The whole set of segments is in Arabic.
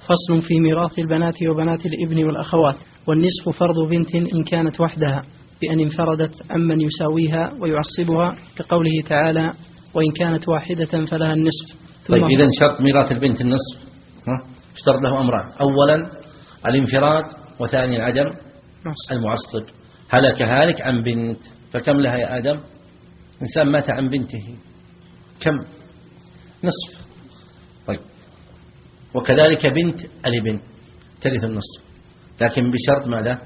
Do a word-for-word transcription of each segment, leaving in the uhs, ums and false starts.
فصل في ميراث البنات وبنات الابن والأخوات. والنصف فرض بنت إن كانت وحدها بأن انفردت عمن يساويها ويعصبها، كقوله تعالى: وإن كانت واحدة فلها النصف. طيب إذن شرط ميراث البنت النصف اشترط له أمران: أولا الانفراد، وثانيا عدم المعصب. هلك هالك عن بنت، فكم لها يا آدم؟ إنسان مات عن بنته، كم؟ نصف. طيب وكذلك بنت الابن ترث النصف، لكن بشرط ماذا؟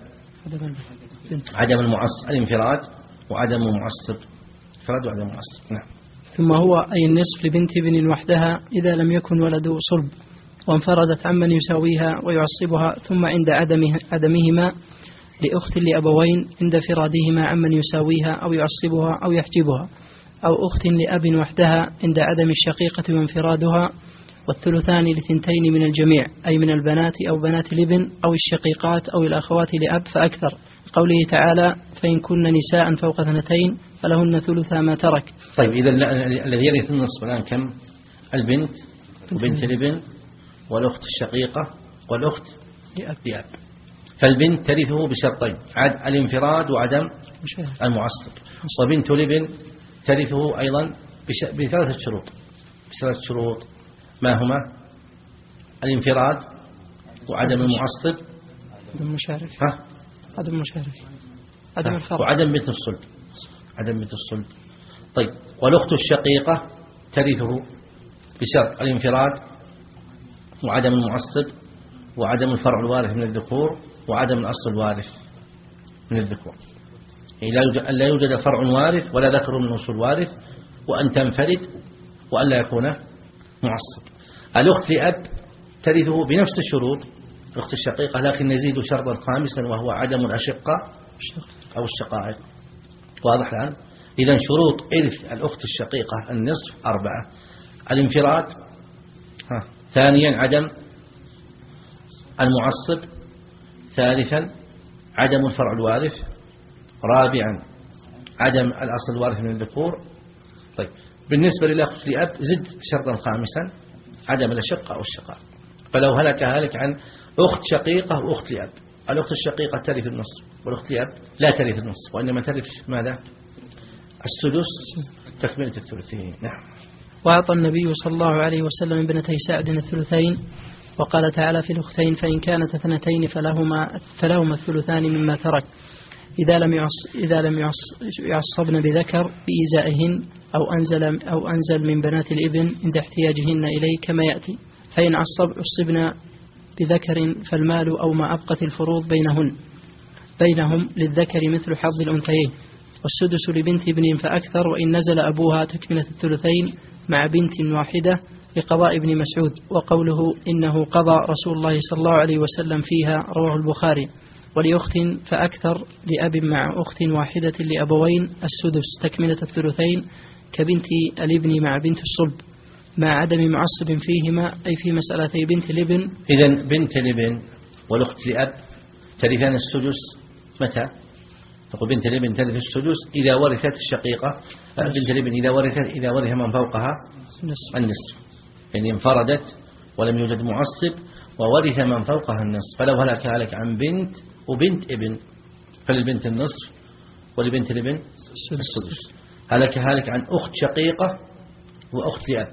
عدم المعصب، الانفراد وعدم المعصب، انفراد وعدم المعصب. نعم. ثم هو أي النصف لبنت ابن وحدها إذا لم يكن ولد صلب وانفردت عمن يساويها ويعصبها، ثم عند عدمه عدمهما لأخت لأبوين عند فرادهما عمن يساويها أو يعصبها أو يحجبها، أو أخت لأب وحدها عند عدم الشقيقة وانفرادها، والثلثان لثنتين من الجميع، أي من البنات أو بنات الابن أو الشقيقات أو الأخوات لأب فأكثر، قوله تعالى: فإن كن نساء فوق اثنتين فلهن ثلثا ما ترك. طيب إذا الذي يرث النصف الآن كم؟ البنت وبنت الابن والأخت الشقيقة والأخت لأب. فالبنت ترثه بشرطين: الانفراد وعدم المعصب. وبنت الابن ترثه أيضا بثلاثة شروط بثلاثة شروط ما هما؟ الانفراد وعدم المعصب عدم المشارك ها؟ عدم المشارك عدم الفرق وعدم بنت الصلب عدم بنت الصلب. طيب والأخت الشقيقة ترثه بشرط الانفراد وعدم المعصب وعدم الفرع الوارث من الذكور وعدم الأصل الوارث من الذكور، يعني لا يوجد فرع وارث ولا ذكر من أصل وارث، وأن تنفرد وأن لا يكون معصب. الأخت لأب ترثه بنفس الشروط الأخت الشقيقة، لكن نزيد شرطا خامسا وهو عدم الأشقة أو الشقائق. واضح الآن؟ إذن شروط إرث الأخت الشقيقة النصف أربعة: الانفراد، ها. ثانيا عدم المعصب، ثالثا عدم الفرع الوارث، رابعا عدم الأصل الوارث من الذكور. طيب بالنسبة للأخت لأب زد شرطا خامسا: عدم الأشقة أو الشقائق. فلو هلك هلك عن أخت شقيقة وأخت لأب، الأخت الشقيقة ترث النصف والأخت لأب لا ترث النصف، وإنما ترث ماذا؟ السدس تكملة الثلثين. نعم. وأعطى النبي صلى الله عليه وسلم ابنتي سعد الثلثين، وقال تعالى في الأختين: فإن كانت اثنتين فلهما فلهما الثلثان مما ترك إذا لم يعص إذا لم يعص يعصبن بذكر بإيزائهن أو أنزل أو أنزل من بنات الابن عند احتياجهن إليه كما يأتي. فإن عصب عصبن بذكر فالمال أو ما أبقت الفروض بينهن بينهم للذكر مثل حظ الأنثيين، والسدس لبنت ابن فأكثر، وإن نزل أبوها تكملة الثلثين مع بنت واحدة لقضاء ابن مسعود، وقوله إنه قضى رسول الله صلى الله عليه وسلم فيها رواه البخاري. ولأخت فأكثر لأب مع أخت واحدة لأبوين السدس تكملة الثلثين كبنت الابن مع بنت الصلب مع عدم معصب فيهما، أي في مسألتي بنت الابن. إذن بنت الابن والأخت لأب ترثان السدس متى؟ تقول بنت الابن ترث السدس إذا ورثت الشقيقة، بنت الابن إذا ورثت إذا ورث من فوقها النصف، يعني انفردت ولم يوجد معصب وورث من فوقها النصف. فلو هلك هلك عن بنت وبنت ابن فللبنت النصف ولبنت الابن السدس. هلك هلك عن أخت شقيقة وأخت لأب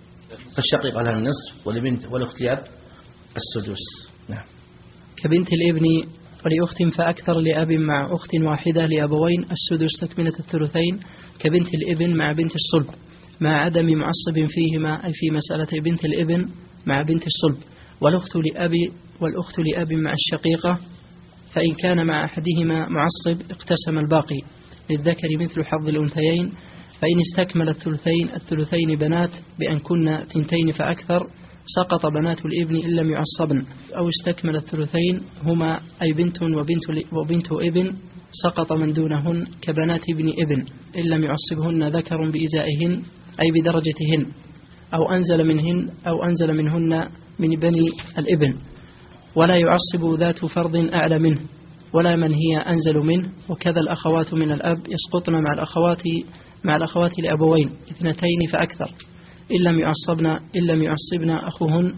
فالشقيقة لها النصف ولبنت والأخت لأب السدس. نعم. كبنت الابن ولأخت فأكثر لأب مع أخت واحدة لأبوين السدس تكملة الثلثين كبنت الابن مع بنت الصلب مع عدم معصب فيهما، أي في مسألة بنت الابن مع بنت الصلب. والأخت لأب والأخت لأب مع الشقيقة، فإن كان مع أحدهما معصب اقتسم الباقي للذكر مثل حظ الأنثيين. فإن استكمل الثلثين الثلثين بنات بأن كنا ثنتين فأكثر سقط بنات الابن إن لم يعصبن، أو استكمل الثلثين هما أي بنت وبنت, وبنت ابن سقط من دونهن كبنات ابن ابن إن لم يعصبهن ذكر بإزائهن أي بدرجتهن، أو أنزل منهن أو أنزل منهن من بني الابن، ولا يعصب ذات فرض أعلى منه ولا من هي أنزل منه. وكذا الأخوات من الأب يسقطن مع الأخوات مع الأخوات لأبوين اثنتين فأكثر إن لم يعصبن إن لم يعصبن أخوهن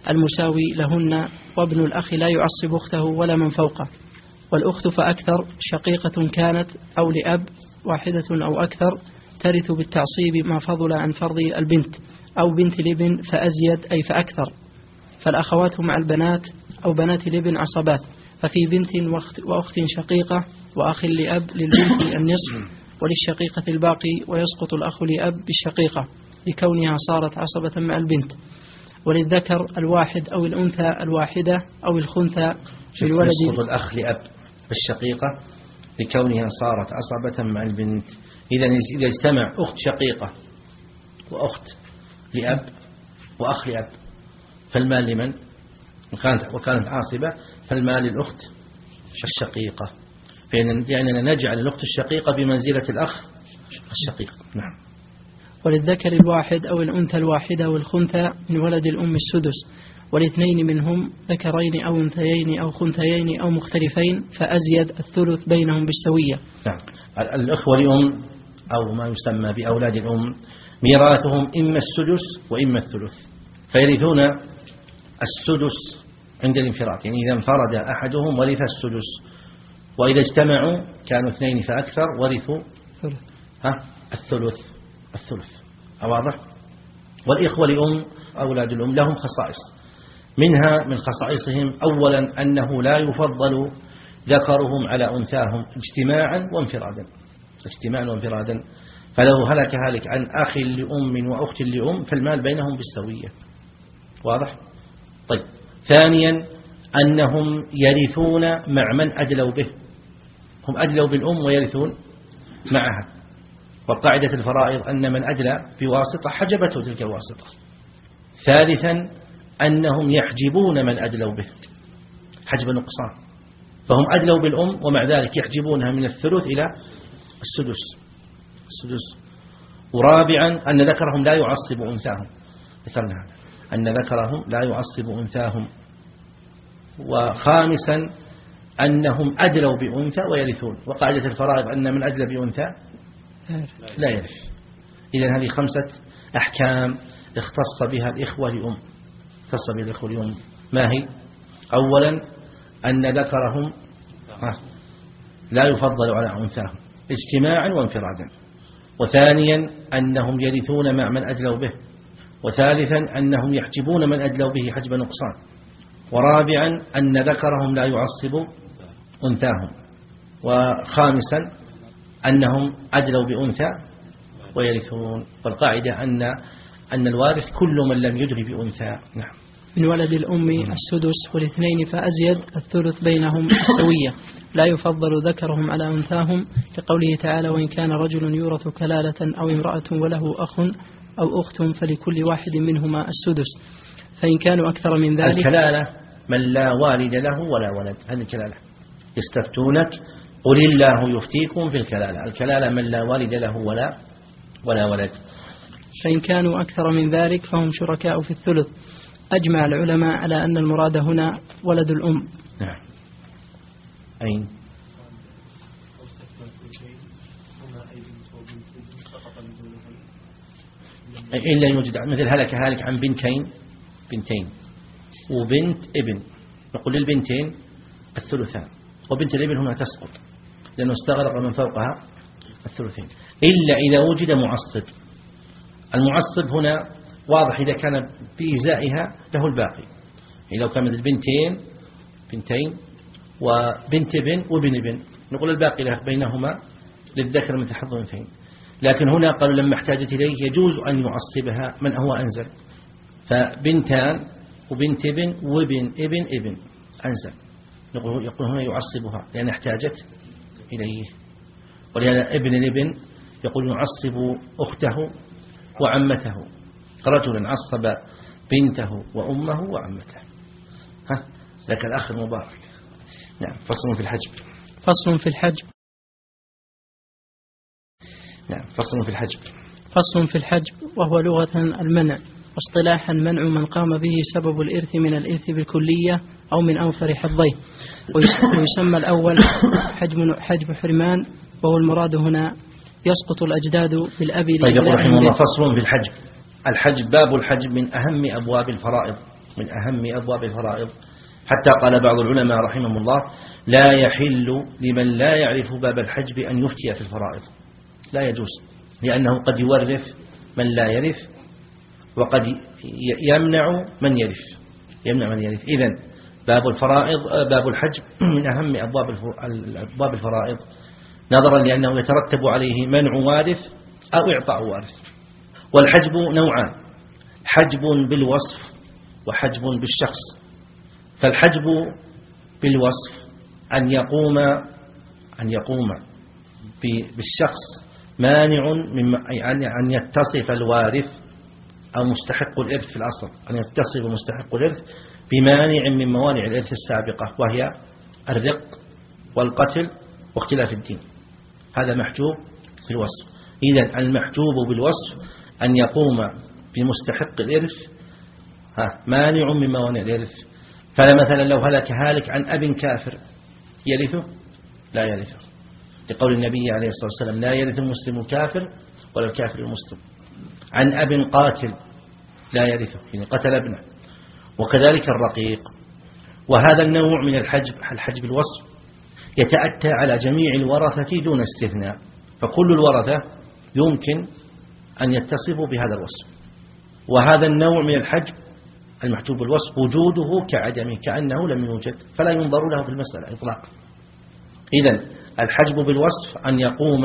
المساوي لهن، وابن الأخ لا يعصب أخته ولا من فوقه. والأخت فأكثر شقيقة كانت أو لأب واحدة أو أكثر ترث بالتعصيب ما فضل عن فرض البنت، أو بنت الابن فأزيد أي فأكثر. فالأخوات مع البنات أو بنات الابن عصبات، ففي بنت وأخت شقيقة وأخ لأب للبنت النصف وللشقيقة الباقي، ويسقط الأخ لأب بالشقيقة لكونها صارت عصبة مع البنت. وللذكر الواحد أو الأنثى الواحدة أو الخنثى بالولد. يسقط الأخ لأب بالشقيقة لكونها صارت عصبة مع البنت. إذا إذا اجتمع أخت شقيقة وأخت لأب وأخ لأب فالمال لمن؟ وكانت, وكانت عاصبة فالمال للأخت الشقيقة، لأننا نجعل الأخت الشقيقة بمنزلة الأخ الشقيق. نعم. وللذكر الواحد أو الأنثى الواحدة أو الخنثى من ولد الأم السدس، والاثنين منهم ذكرين أو أنثيين أو خنثيين أو مختلفين فأزيد الثلث بينهم بالسوية. نعم. الأخوة لأم أو ما يسمى بأولاد الأم ميراثهم إما السدس وإما الثلث، فيرثون السدس عند الانفراد، يعني إذا انفرد أحدهم ورث السدس، وإذا اجتمعوا كانوا اثنين فأكثر ورثوا ها الثلث الثلث واضح. والإخوة لأم أولاد الأم لهم خصائص، منها من خصائصهم أولا أنه لا يفضل ذكرهم على أنثاهم اجتماعا وانفرادا اجتماعا وانفرادا فلو هلك هالك عن أخ لأم وأخت لأم فالمال بينهم بالسوية. واضح. طيب. ثانيا أنهم يرثون مع من أدلوا به، هم أدلوا بالأم ويرثون معها، وقاعدة الفرائض أن من أدلى بواسطة حجبته تلك الواسطة. ثالثا أنهم يحجبون من أدلوا به حجب نقصان، فهم أدلوا بالأم ومع ذلك يحجبونها من الثلث إلى السدس السدس. ورابعا أن ذكرهم لا يعصب أنثاهم، ذكرنا هذا أن ذكرهم لا يعصب أنثاهم. وخامسا أنهم أدلوا بأنثى ويرثون، وقاعدة الفرائض أن من أدلى بأنثى لا يرث. إذن هذه خمسة أحكام اختص بها الإخوة لأم اختص بها الإخوة لأم. ما هي؟ أولا أن ذكرهم لا يفضل على أنثاهم اجتماعا وانفرادا، وثانيا أنهم يرثون مع من أدلوا به، وثالثا أنهم يحجبون من أدلوا به حجب نقصان، ورابعا أن ذكرهم لا يعصب أنثاهم، وخامسا أنهم أدلوا بأنثى ويرثون. والقاعدة أن أن الوارث كل من لم يدري بأنثى. نعم. من ولد الأم السدس والاثنين فأزيد الثلث بينهم السوية، لا يفضل ذكرهم على أنثاهم، لقوله تعالى وإن كان رجل يورث كلالة أو امرأة وله أخ أو أخت فلكل واحد منهما السدس، فإن كانوا أكثر من ذلك. الكلالة من لا والد له ولا ولد، هذه الكلالة. يستفتونك قل الله يفتيكم في الكلالة، الكلالة من لا والد له ولا ولا ولد. فإن كانوا أكثر من ذلك فهم شركاء في الثلث. أجمع العلماء على أن المراد هنا ولد الأم. نعم. أين؟ إلا يوجد مثل هلك هالك عن بنتين بنتين وبنت ابن، نقول للبنتين الثلثان، وبنت الابن هنا تسقط لأنه استغرق من فوقها الثلثين، إلا إذا وجد معصب. المعصب هنا واضح إذا كان بإزائها له الباقي، يعني لو كانت البنتين بنتين وبنت ابن وابن ابن نقول الباقي له بينهما للذكر مثل حظ الأنثيين. لكن هنا قالوا لما احتاجت إليه يجوز أن يعصبها من هو أنزل، فبنتان وبنت ابن وابن ابن ابن أنزل، يقول هنا يعصبها لأن احتاجت إليه. ولهذا ابن الابن يقول يعصب أخته وعمته، رجلا عصب بنته وأمه وعمته. ها لك الأخ المبارك. نعم. فصل في الحجب. فصل في الحجب. نعم. فصل في الحجب. فصل في الحجب وهو لغة المنع، واصطلاحا منع من قام به سبب الإرث من الإرث بالكلية أو من أوفر حظيه. ويسمى الأول حجب حجب حرمان، وهو المراد هنا يسقط الأجداد بالأب. طيب يقول رحمه الله فصل في الحجب. الحجب باب الحجب من أهم أبواب الفرائض، من أهم أبواب الفرائض، حتى قال بعض العلماء رحمهم الله لا يحل لمن لا يعرف باب الحجب أن يفتي في الفرائض، لا يجوز، لأنه قد يورث من لا يرث وقد يمنع من يرث يمنع من يرث إذن باب الفرائض باب الحجب من أهم أبواب الفرائض، نظرا لأنه يترتب عليه منع وارث أو إعطاء وارث. والحجب نوعان، حجب بالوصف وحجب بالشخص. فالحجب بالوصف أن يقوم أن يقوم بالشخص مانع من أن يتصف الوارث أو مستحق الإرث في الأصل، أن يتصف مستحق الإرث بمانع من موانع الإرث السابقة، وهي الرق والقتل واختلاف الدين. هذا محجوب بالوصف. إذن المحجوب بالوصف أن يقوم بمستحق الإرث مانع من موانع الإرث. فمثلا لو هلك هالك عن أب كافر يرثه؟ لا يرثه، لقول النبي عليه الصلاة والسلام لا يرث المسلم الكافر ولا الكافر المسلم. عن أب قاتل لا يرثه، يعني قتل ابنه. وكذلك الرقيق. وهذا النوع من الحجب الحجب الوصف يتأتى على جميع الورثة دون استثناء، فكل الورثة يمكن أن يتصفوا بهذا الوصف. وهذا النوع من الحجب المحجوب بالوصف وجوده كعدمه، كأنه لم يوجد، فلا ينظر له في المسألة إطلاقا. إذن الحجب بالوصف أن يقوم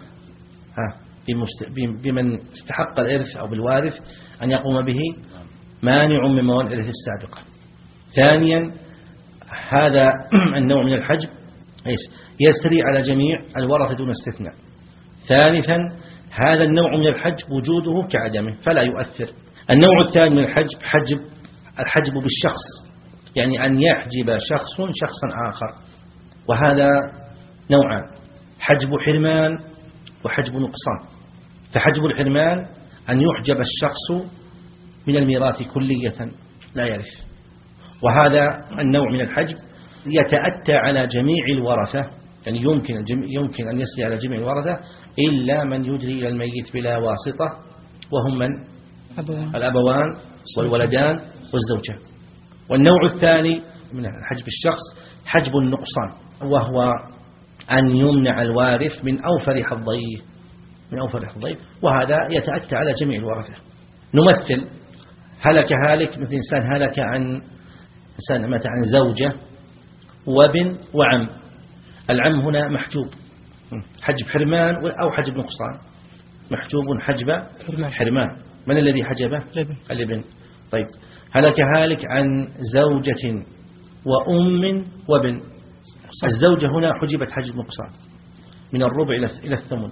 بمن استحق الإرث أو بالوارث أن يقوم به مانع من موانع الإرث السابقة. ثانيا هذا النوع من الحجب يسري على جميع الورثة دون استثناء. ثالثا هذا النوع من الحجب وجوده كعدمه فلا يؤثر. النوع الثاني من الحجب حجب الحجب بالشخص، يعني أن يحجب شخص شخصا آخر، وهذا نوعان، حجب حرمان وحجب نقصان. فحجب الحرمان أن يحجب الشخص من الميراث كلية لا يرث، وهذا النوع من الحجب يتأتى على جميع الورثة، يعني يمكن يمكن أن يسري على جميع الورثة إلا من يجري إلى الميت بلا واسطة، وهم من الأبوان والولدان والزوجان. والنوع الثاني من حجب الشخص حجب النقصان، وهو أن يمنع الوارث من أوفر حظيه من أوفر حظيه وهذا يتأتى على جميع الورثة. نمثل هلك هالك، مثل إنسان هلك عن إنسان مات عن زوجة وابن وعم. العم هنا محجوب حجب حرمان أو حجب نقصان. محجوب حجب حرمان. من الذي حجبه؟ الابن. طيب هلك هالك عن زوجة وأم وابن. الزوجة هنا حجبت حجب نقصان من الربع إلى الثمن،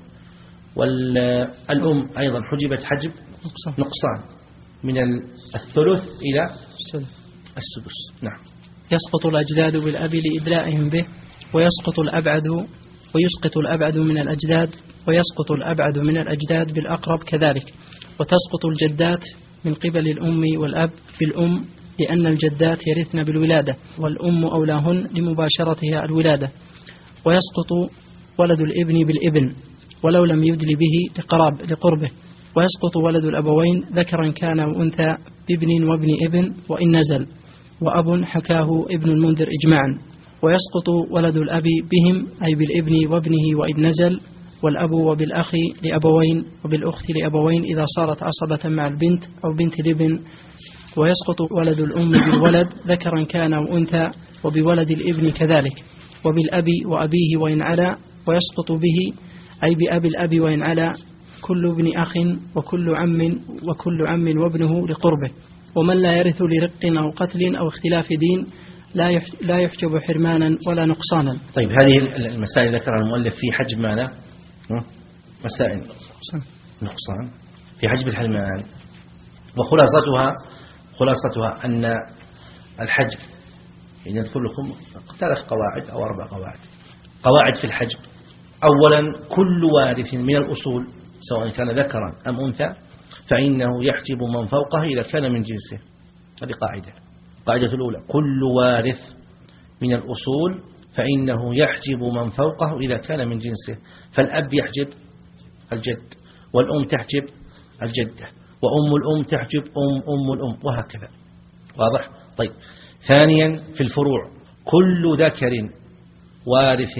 والأم أيضا حجبت حجب نقصان من الثلث إلى السدس. نعم. يسقط الأجداد بالأب لإدلائهم به، ويسقط الأبعد ويسقط الأبعد من الأجداد ويسقط الأبعد من الأجداد بالأقرب كذلك. وتسقط الجدات من قبل الأم والأب في الأم، لأن الجدات يرثن بالولادة، والأم أولاهن لمباشرتها الولادة. ويسقط ولد الابن بالابن ولو لم يدل به لقراب لقربه. ويسقط ولد الأبوين ذكرا كان وأنثى بابن وابن ابن وإن نزل، وأب حكاه ابن المنذر إجماعا. ويسقط ولد الأب بهم أي بالابن وابنه وإن نزل، والأب وبالأخ لأبوين وبالأخت لأبوين إذا صارت عصبة مع البنت أو بنت الابن. ويسقط ولد الأم بالولد ذكرا كان وأنثى وبولد الابن كذلك، وبالأب وأبيه وإن علا. ويسقط به أي بأب الأب وإن علا كل ابن أخ وكل عم وكل عم وابنه لقربه. ومن لا يرث لرق أو قتل أو اختلاف دين لا يحجب حرمانا ولا نقصانا. طيب هذه المسائل ذكرها المؤلف في حجب ماذا؟ مسائل نقصان في حجب الحرمان، وخلاصتها خلاصتها أن الحجب يعني نذكر لكم ثلاث قواعد أو أربع قواعد. قواعد في الحجب: أولا كل وارث من الأصول سواء كان ذكرا أم أنثى فإنه يحجب من فوقه إذا كان من جنسه. هذه قاعدة. القاعدة الأولى كل وارث من الأصول فإنه يحجب من فوقه إذا كان من جنسه. فالأب يحجب الجد، والأم تحجب الجدة، وأم الأم تحجب أم أم الأم، وهكذا. واضح؟ طيب. ثانيا في الفروع كل ذكر وارث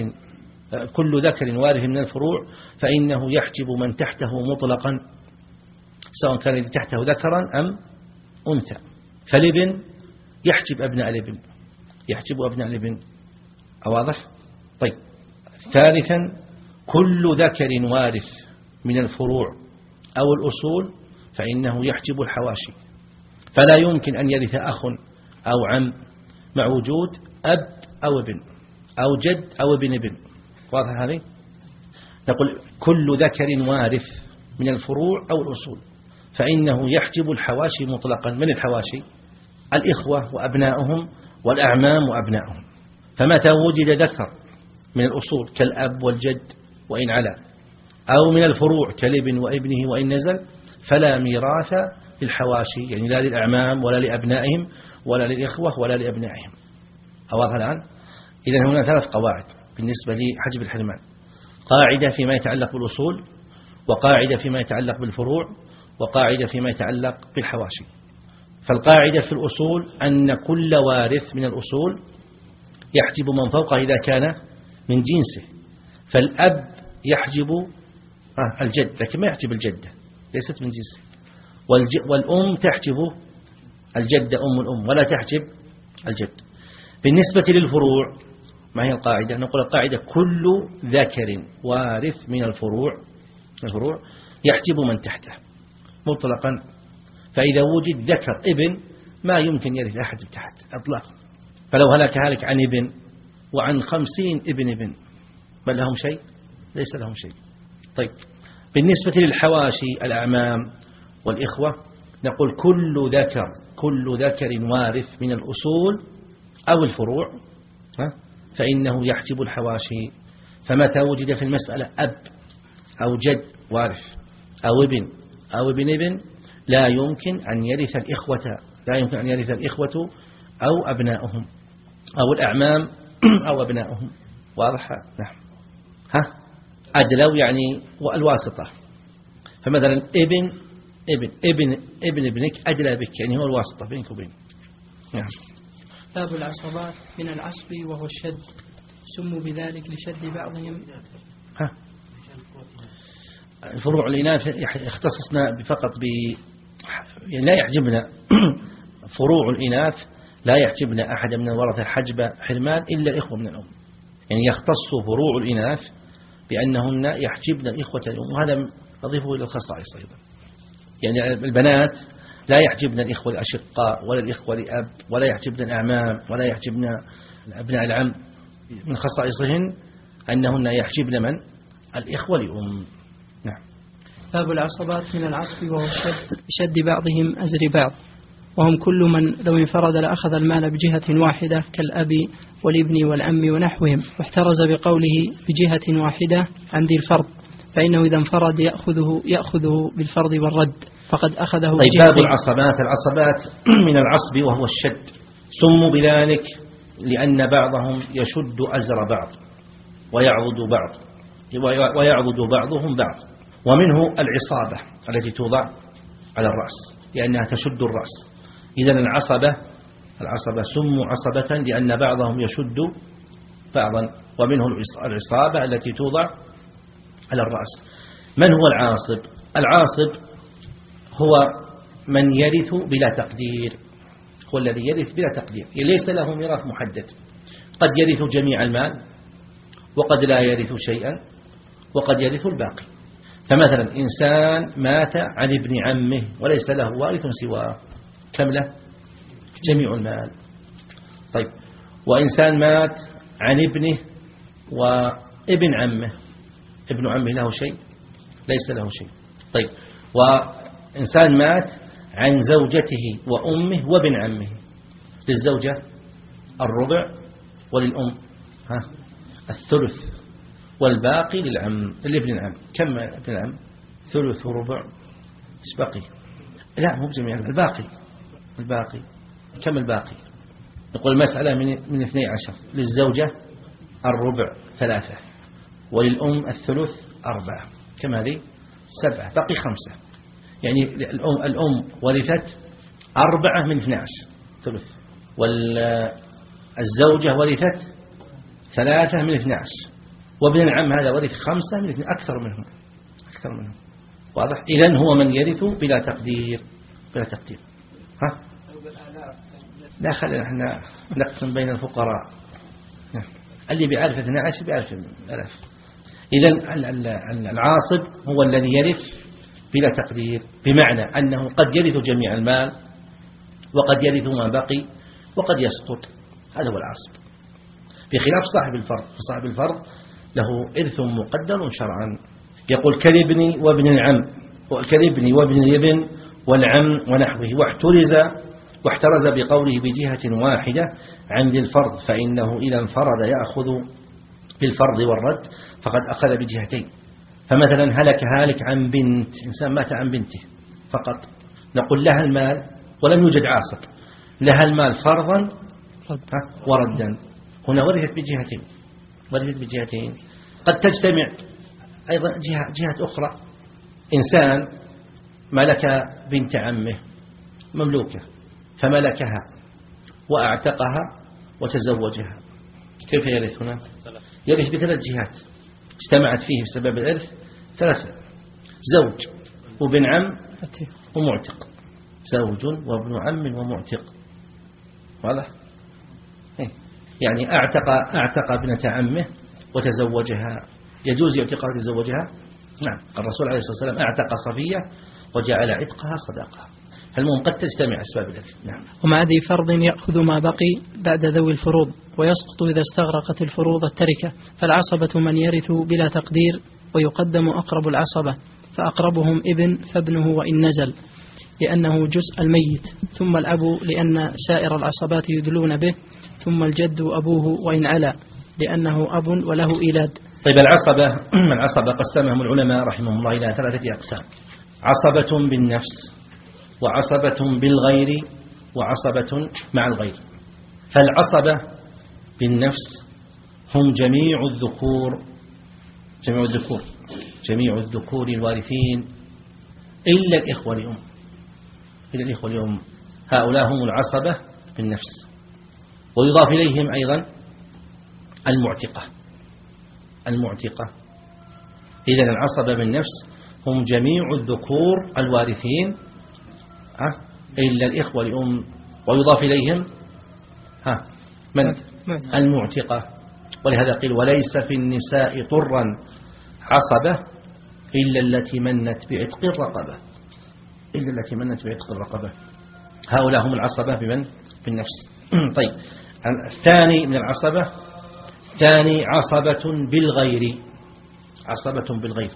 كل ذكر وارث من الفروع فإنه يحجب من تحته مطلقا سواء كان الذي تحته ذكرا أم أنثى. فالابن يحجب أبناء الابن يحجب أبناء الابن. واضح؟ طيب. ثالثا كل ذكر وارث من الفروع أو الأصول فإنه يحجب الحواشي، فلا يمكن أن يرث أخ أو عم مع وجود أب أو ابن أو جد أو ابن ابن. واضح هذه؟ نقول كل ذكر وارث من الفروع أو الأصول فإنه يحجب الحواشي مطلقا. من الحواشي؟ الإخوة وأبنائهم والأعمام وأبنائهم. فمتى وجد ذكر من الأصول كالأب والجد وإن علا، أو من الفروع كالابن وابنه وإن نزل، فلا ميراث للحواشي، يعني لا للأعمام ولا لأبنائهم ولا للإخوة ولا لأبنائهم. أواضح الآن؟ إذن هنا ثلاث قواعد بالنسبة لحجب الحرمان: قاعدة فيما يتعلق بالأصول، وقاعدة فيما يتعلق بالفروع، وقاعدة فيما يتعلق بالحواشي. فالقاعدة في الأصول أن كل وارث من الأصول يحجب من فوقه إذا كان من جنسه. فالأب يحجب الجد لكن ما يحجب الجدة، ليست من جنسه. والأم تحجب الجدة أم الأم ولا تحجب الجد. بالنسبة للفروع ما هي القاعدة؟ نقول القاعدة كل ذكر وارث من الفروع الفروع يحجب من تحته مطلقا. فإذا وجد ذكر ابن ما يمكن يرث أحد تحت أطلاقا. فلو هلك هالك عن ابن وعن خمسين ابن ابن بل لهم شيء؟ ليس لهم شيء. طيب. بالنسبة للحواشي الأعمام والإخوة نقول كل ذكر كل ذكر وارث من الأصول أو الفروع فإنه يحجب الحواشي. فمتى وجد في المسألة أب أو جد وارث أو ابن أو ابن ابن لا يمكن أن يرث الإخوة لا يمكن أن يرث الإخوة أو أبنائهم أو الأعمام أو أبنائهم. واضح؟ نعم. ها أدلوا يعني والواسطة. فمثلا ابن ابن ابن ابن ابنك أدلى بك، يعني هو الواسطة بينك وبين. نعم. باب العصبات من العصب وهو الشد، سموا بذلك لشد بعضهم. ها فروع الإناث اختصصنا فقط ب يعني لا يحجبنا فروع الإناث لا يحجبنا أحد من الورثة حجب حرمان إلا الإخوة من الأم. يعني يختص فروع الإناث بأنهن يحجبن الإخوة الأم، وهذا أضيفه إلى الخصائص أيضا. يعني البنات لا يحجبن الإخوة الأشقاء ولا الإخوة لأب ولا يحجبن الأعمام ولا يحجبن أبناء العم. من خصائصهن أنهن يحجبن من؟ الإخوة لأم. نعم. باب العصبات من العصب وهو الشد، شد بعضهم أزر بعض، وهم كل من لو انفرد لأخذ المال بجهة واحدة كالأب والابن والعم ونحوهم، واحترز بقوله بجهة واحدة عن ذي الفرض، فإنه إذا انفرد يأخذه, يأخذه بالفرض والرد فقد أخذه طيب. باب العصبات العصبات من العصب وهو الشد، سموا بذلك لأن بعضهم يشد أزر بعض ويعضد بعض ويعضد بعضهم بعض. ومنه العصابة التي توضع على الرأس لأنها تشد الرأس. إذن العصبة العصبة سموا عصبة لأن بعضهم يشد بعضا. ومنه العصابة التي توضع على الرأس. من هو العاصب؟ العاصب هو من يرث بلا تقدير، هو الذي يرث بلا تقدير، ليس له ميراث محدد. قد يرث جميع المال وقد لا يرث شيئا وقد يرث الباقي. فمثلا إنسان مات عن ابن عمه وليس له وارث سواه، كم له؟ جميع المال. طيب. وإنسان مات عن ابنه وابن عمه، ابن عمه له شيء؟ ليس له شيء. طيب. وإنسان مات عن زوجته وأمه وابن عمه، للزوجة الربع وللأم ها الثلث والباقي للعم لابن العم. كم ابن العم؟ ثلث وربع. ايش بقي؟ لا مو بجميع الباقي الباقي كم الباقي؟ نقول المسألة من من اثني عشر. للزوجة الربع ثلاثة وللأم الثلث أربعة. كم هذه؟ سبعة. بقي خمسة. يعني الأم الأم ورثت أربعة من اثني عشر ثلث. والزوجة ورثت ثلاثة من اثنى عشر، وابن العم هذا ورث خمسة من اثنين، أكثر منهم أكثر منهم واضح. إذن هو من يرث بلا تقدير بلا تقدير. ها لا خلينا احنا نقسم بين الفقراء، اللي بيعرف اثنى عشر بيعرف ألاف. إذن العاصب هو الذي يرث بلا تقدير، بمعنى أنه قد يرث جميع المال وقد يرث ما بقي وقد يسقط، هذا هو العاصب، بخلاف صاحب الفرض. فصاحب الفرض له إرث مقدر شرعا. يقول كالابن وابن العم، كالابن وابن الابن والعم ونحوه، واحترز واحترز بقوله بجهة واحدة عن ذي الفرض، فإنه إذا انفرد يأخذ بالفرض والرد فقد أخذ بجهتين. فمثلا هلك هالك عن بنت، إنسان مات عن بنته فقط، نقول لها المال ولم يوجد عاصب، لها المال فرضا وردا. هنا ورثت بجهتين، ورثت بجهتين. قد تجتمع أيضا جهة, جهة أخرى، إنسان ملك بنت عمه مملوكة فملكها وأعتقها وتزوجها، كيف يرث هنا؟ يرث بثلاث جهات اجتمعت فيه بسبب الإرث، ثلاثة: زوج وابن عم ومعتق، زوج وابن عم ومعتق، واضح؟ يعني أعتق أعتق ابنة عمه وتزوجها، يجوز يعتقها وتزوجها؟ نعم. الرسول عليه الصلاة والسلام أعتق صفية وجعل عتقها صدقها. المهم قد تجتمع أسباب الإرث. نعم. ومع ذي فرض يأخذ ما بقي بعد ذوي الفروض، ويسقط إذا استغرقت الفروض التركة. فالعصبة من يرث بلا تقدير، ويقدم أقرب العصبة، فأقربهم ابن فابنه وإن نزل، لأنه جزء الميت، ثم الأب لأن سائر العصبات يدلون به، ثم الجد أبوه وإن علا لأنه أب وله إيلاد. طيب العصبة العصبة قسمهم العلماء رحمهم الله إلى ثلاثة أقسام: عصبة بالنفس، وعصبة بالغير، وعصبة مع الغير. فالعصبة بالنفس هم جميع الذكور جميع الذكور جميع الذكور الوارثين إلا الإخوة لأم إلا الإخوة لأم هؤلاء هم العصبة بالنفس. ويضاف إليهم أيضا المعتقة المعتقة إذن العصبة بالنفس هم جميع الذكور الوارثين إلا الإخوة لأم. ويضاف إليهم ها من المعتقة. ولهذا قيل: وليس في النساء طرا عصبة إلا التي منت بعتق الرقبة إلا التي منت بعتق الرقبة. هؤلاء هم العصبة بمن بالنفس. طيب الثاني من العصبة، ثاني عصبة بالغير عصبة بالغير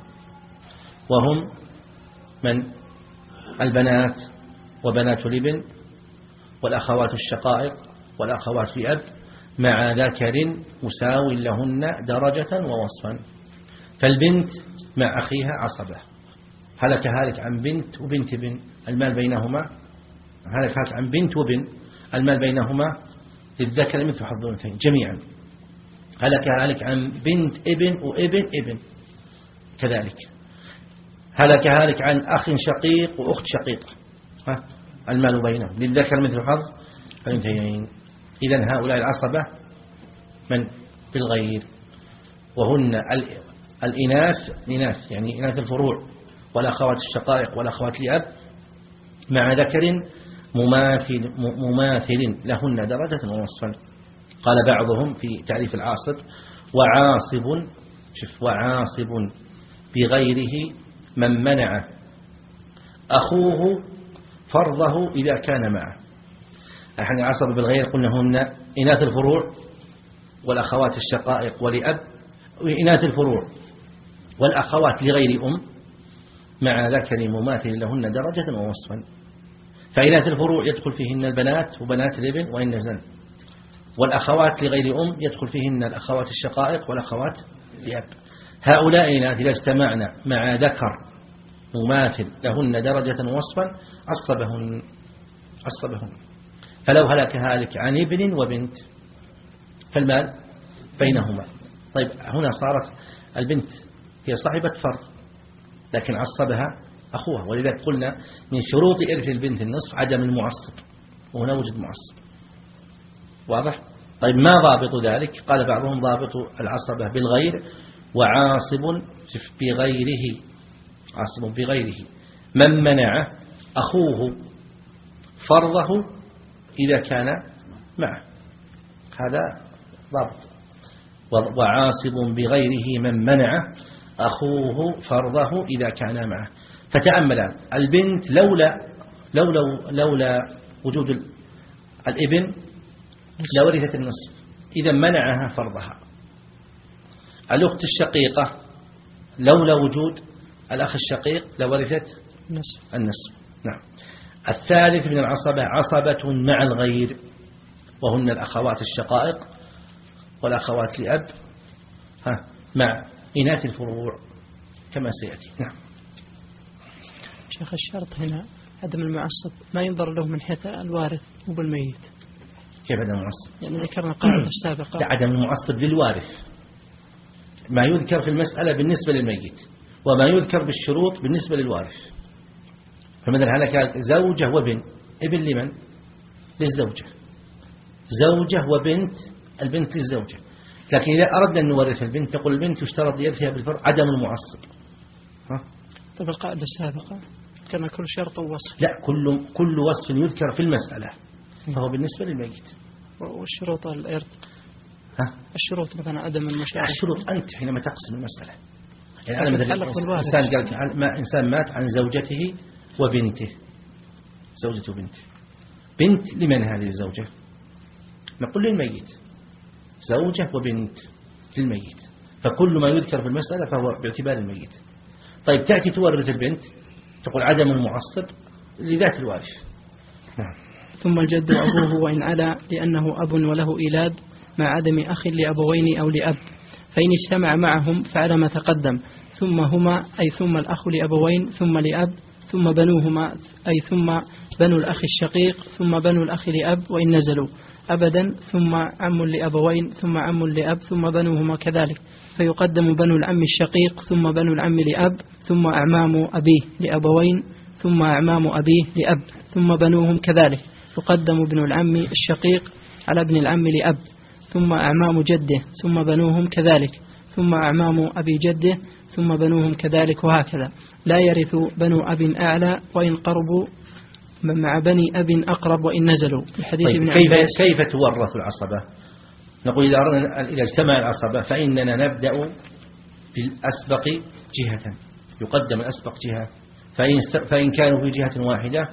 وهم من البنات وبنات الابن والأخوات الشقائق والأخوات لأب مع ذكر مساو لهن درجة ووصفا. فالبنت مع أخيها عصبة، هلك هالك عن بنت وبنت ابن، المال بينهما هلك هالك عن بنت وبن، المال بينهما للذكر مثل حظ الأنثيين جميعا. هلك هالك عن بنت ابن وابن ابن كذلك. هلك هالك عن أخ شقيق وأخت شقيقة، ها المال بينهم للذكر مثل حظ الأنثيين. إذن هؤلاء العصبة من بالغير، وهن الإناث الإناث يعني إناث الفروع والأخوات الشقائق والأخوات لأب مع ذكر مماثل مماثل لهن درجة ووصفا. قال بعضهم في تعريف العاصب: وعاصب شوف وعاصب بغيره من منع أخوه فرضه إذا كان معه. نحن عصب بالغير قلنا هن إناث الفروع والأخوات الشقائق ولأب، وإناث الفروع والأخوات لغير أم مع ذكر مماثل لهن درجة ووصفا. فإناث الفروع يدخل فيهن البنات وبنات الابن وإن نزل، والأخوات لغير أم يدخل فيهن الأخوات الشقائق والأخوات لأب. هؤلاء الإناث إذا اجتمعنا مع ذكر مماثل لهن درجة ووصفا عصبهن عصبهن. فلو هلك هالك عن ابن وبنت فالمال بينهما. طيب هنا صارت البنت هي صاحبة فرض لكن عصبها أخوها، ولذلك قلنا من شروط إرث البنت النصف عدم المعصب وهنا وجد معصب. واضح؟ طيب ما ضابط ذلك؟ قال بعضهم ضابط العصبة بالغير وعاصب بغيره، عاصب بغيره من منع أخوه فرضه إذا كان معه، هذا ضابط. وعاصب بغيره من منع أخوه فرضه إذا كان معه. فتأمل البنت لولا لولا لولا وجود الابن لورثت النصف، إذا منعها فرضها. الأخت الشقيقة لولا وجود الأخ الشقيق لورثت النصف. نعم. الثالث من العصبة عصبة مع الغير، وهن الأخوات الشقائق والأخوات لأب ها مع إناث الفروع كما سيأتي. نعم. شيخ الشرط هنا عدم المعصب ما ينظر له من حيث الوارث وبالميت. كيف عدم المعصب؟ يعني ذكرنا القاعدة السابقة. عدم المعصب للوارث ما يذكر في المسألة بالنسبة للميت، وما يذكر بالشروط بالنسبة للوارث. فمثلا هلك زوجة وابن، ابن لمن؟ للزوجة، زوجة وبنت، البنت للزوجة. لكن إذا أردنا أن نورث البنت تقول البنت يشترط ليرثها بالفرع عدم المعصب. ها؟ طيب القاعدة السابقة كان كل شرط ووصف. لا، كل كل وصف يذكر في المسألة فهو بالنسبة للميت. والشروط الإرث؟ ها؟ الشروط مثلا عدم المشاعر. الشروط أنت حينما تقسم المسألة، يعني أنا مثلا إنسان قال ما إنسان مات عن زوجته وبنته، زوجته وبنته، بنت لمن هذه الزوجة؟ نقول للميت، زوجة وبنت للميت، فكل ما يذكر في المسألة فهو باعتبار الميت. طيب تأتي تورث البنت تقول عدم المعصب لذات الوارث. نعم. ثم الجد أبوه وإن علا لأنه أب وله إيلاد مع عدم أخ لأبوين أو لأب، فإن اجتمع معهم فعلى ما تقدم، ثم هما أي ثم الأخ لأبوين ثم لأب ثم بنوهما أي ثم بنو الأخ الشقيق ثم بنو الأخ لأب وإن نزلوا أبدا، ثم عم لأبوين ثم عم لأب ثم بنوهما كذلك، فيقدم بنو العم الشقيق ثم بنو العم لأب ثم أعمام أبيه لأبوين ثم أعمام أبيه لأب ثم بنوهم كذلك، يقدم ابن العم الشقيق على ابن العم لأب ثم أعمام جده ثم بنوهم كذلك ثم أعمام أبي جده ثم بنوهم كذلك، وهكذا. لا يرث بنو أب أعلى وإن قربوا مع بني أب أقرب وإن نزلوا. الحديث طيب ابن كيف, عباس كيف تورث العصبة؟ نقول إذا أردنا إذا اجتمع العصبة فإننا نبدأ بالأسبق جهة، يقدم الأسبق جهة، فإن, فإن كانوا في جهة واحدة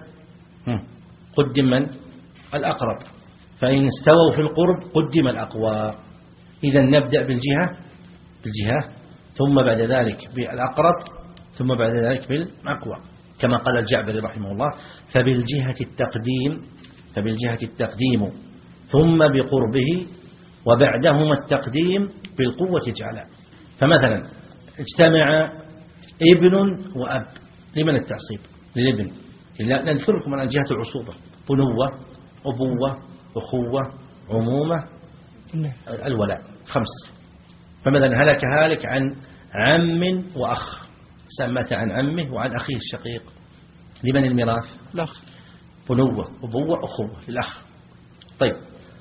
قدم من؟ الأقرب، فإن استووا في القرب قدم الأقوى. إذا نبدأ بالجهة بالجهة ثم بعد ذلك بالأقرب ثم بعد ذلك بالأقوى، كما قال الجعبري رحمه الله فبالجهة التقديم فبالجهة التقديم ثم بقربه وبعدهما التقديم بالقوة جعلا. فمثلا اجتمع ابن وأب، لمن التعصيب؟ للابن. نذكركم عن جهة العصوبة، بنوة، أبوة، أخوة، عمومة، الولاء، خمس. فمثلا هلك هالك عن عم وأخ، سمت عن عمه وعن أخيه الشقيق، لمن الميراث؟ الأخ. بنوة، أبوة، أخوة للأخ. طيب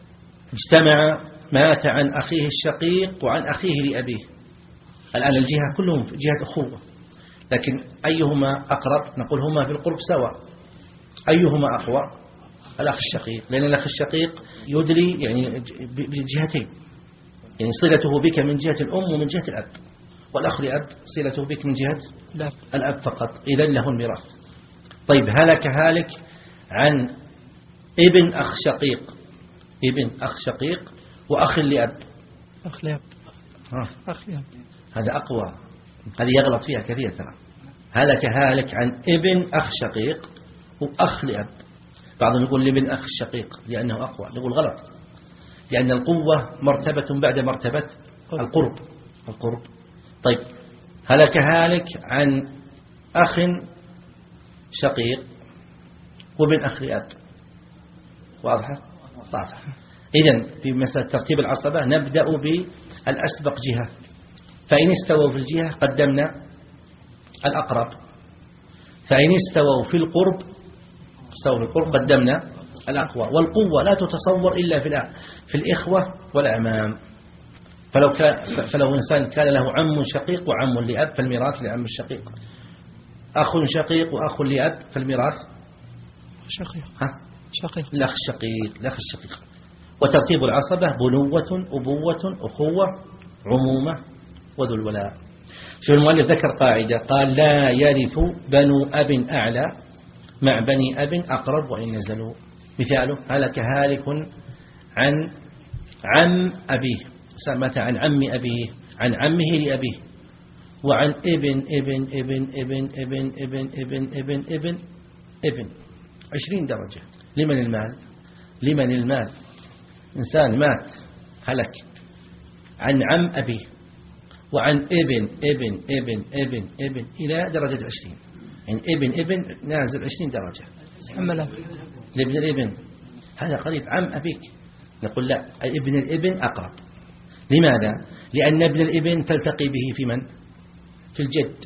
اجتمع مات عن أخيه الشقيق وعن أخيه لأبيه، الآن الجهة كلهم في جهة أخوة، لكن أيهما أقرب؟ نقول هما في القرب سواء. أيهما أقوى؟ الأخ الشقيق، لأن الأخ الشقيق يدري يعني بجهتين، يعني صلته بك من جهة الأم ومن جهة الأب، والأخ لأب صلته بك من جهة لا. الأب فقط، إذن له الميراث. طيب هلك هالك عن ابن أخ شقيق، ابن أخ شقيق وأخ لأب، أخ لأب أخ لأب، هذا أقوى، هذه يغلط فيها كثير ترى. هلك هالك عن ابن أخ شقيق وأخ لأب، بعضهم يقول لابن أخ الشقيق لأنه أقوى، نقول غلط، لأن القوة مرتبة بعد مرتبة القرب القرب. طيب هلك هالك عن أخ شقيق وابن أخ لأب، واضحة؟ واضحة. إذن في مسألة ترتيب العصبة نبدأ بالأسبق جهة، فإن استووا في الجهة قدمنا الأقرب، فإن استووا في القرب استووا في القرب قدمنا الأقوى. والقوة لا تتصور إلا في في الإخوة والأعمام. فلو كان فلو إنسان كان له عم شقيق وعم لأب فالميراث لعم الشقيق، أخ شقيق وأخ لأب فالميراث شقيق ها شقيق الأخ الشقيق الأخ الشقيق. وترتيب العصبة بنوة أبوة أخوة عمومة وذو الولاء. شوف المؤلف ذكر قاعدة قال لا يرث بنو أب أعلى مع بني أب أقرب وإن نزلوا. مثاله هلك هالك عن عم أبيه، سمت عن عم أبيه عن عمه لأبيه، وعن ابن ابن ابن ابن ابن ابن ابن ابن ابن ابن عشرين درجة. لمن المال؟ لمن المال؟ إنسان مات هلك عن عم أبيه وعن ابن ابن ابن ابن ابن إلى درجة عشرين، يعني ابن ابن نازل عشرين درجة. حمله لابن الابن هذا قريب عم أبيك، نقول لا ابن الابن أقرب. لماذا؟ لأن ابن الابن تلتقي به في من؟ في الجد،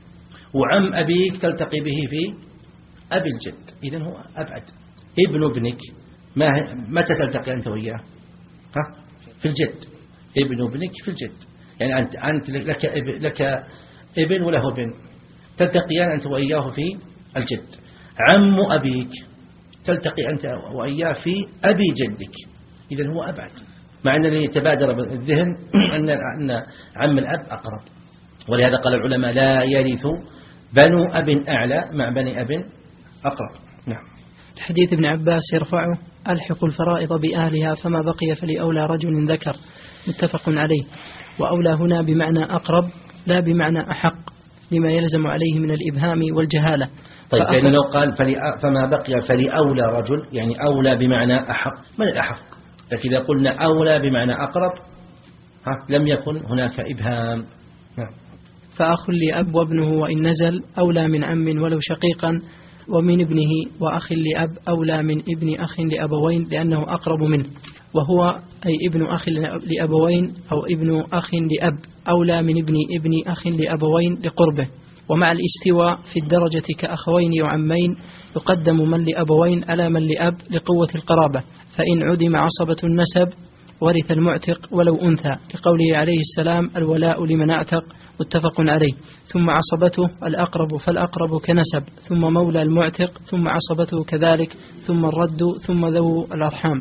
وعم أبيك تلتقي به في أبي الجد، إذن هو أبعد. ابن ابنك ما متى تلتقي أنت وياه؟ ها؟ في الجد. ابن ابنك في الجد، يعني أنت أنت لك اب لك ابن وله ابن، تلتقيان أنت وإياه في الجد. عم أبيك تلتقي أنت وإياه في أبي جدك، إذن هو أبعد. مع أن الذي يتبادر بالذهن أن أن عم الأب أقرب. ولهذا قال العلماء لا يرث بنو أب أعلى مع بني أب أقرب. نعم. الحديث ابن عباس يرفعه ألحق الفرائض بأهلها فما بقي فلأولى رجل ذكر، متفق عليه. وأولى هنا بمعنى أقرب لا بمعنى أحق، لما يلزم عليه من الإبهام والجهالة. طيب يعني لو قال فما بقي فلأولى رجل، يعني أولى بمعنى أحق، من الأحق؟ لكن إذا قلنا أولى بمعنى أقرب ها لم يكن هناك إبهام. نعم. فأخ لأب وابنه وإن نزل أولى من عم ولو شقيقا، ومن ابنه وأخ لأب أولى من ابن أخ لأبوين لأنه أقرب منه، وهو أي ابن أخ لأبوين أو ابن أخ لأب أولى من ابن ابن أخ لأبوين لقربه. ومع الاستواء في الدرجة كأخوين وعمين يقدم من لأبوين على من لأب لقوة القرابة، فإن عدم عصبة النسب ورث المعتق ولو أنثى، لقوله عليه السلام الولاء لمن اعتق، متفق عليه. ثم عصبته الأقرب فالأقرب كنسب، ثم مولى المعتق، ثم عصبته كذلك، ثم الرد، ثم ذو الأرحام.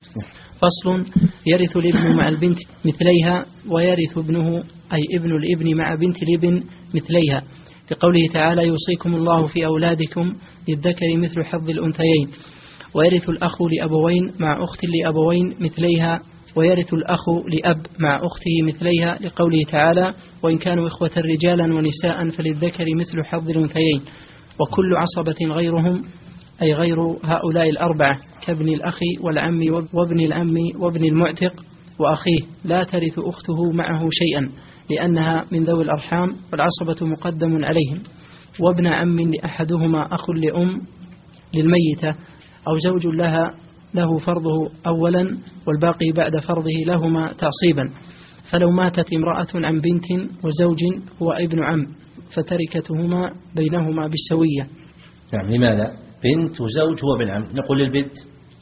فصل. يرث الابن مع البنت مثليها، ويرث ابنه أي ابن الابن مع بنت الابن مثليها، لقوله تعالى يوصيكم الله في أولادكم للذكر مثل حظ الأنثيين. ويرث الأخ لأبوين مع أخت لأبوين مثليها، ويرث الأخ لأب مع أخته مثليها، لقوله تعالى وإن كانوا إخوة رجالا ونساء فللذكر مثل حظ الأنثيين. وكل عصبة غيرهم أي غير هؤلاء الأربعة كابن الأخ والعم وابن العم وابن المعتق وأخيه لا ترث أخته معه شيئا، لأنها من ذوي الأرحام والعصبة مقدم عليهم. وابن عم لأحدهما أخ لأم للميتة أو زوج لها له فرضه أولا والباقي بعد فرضه لهما تعصيبا. فلو ماتت امرأة عن بنت وزوج هو ابن عم فتركتهما بينهما بالسوية. نعم. لماذا؟ بنت وزوج هو ابن عم، نقول للبنت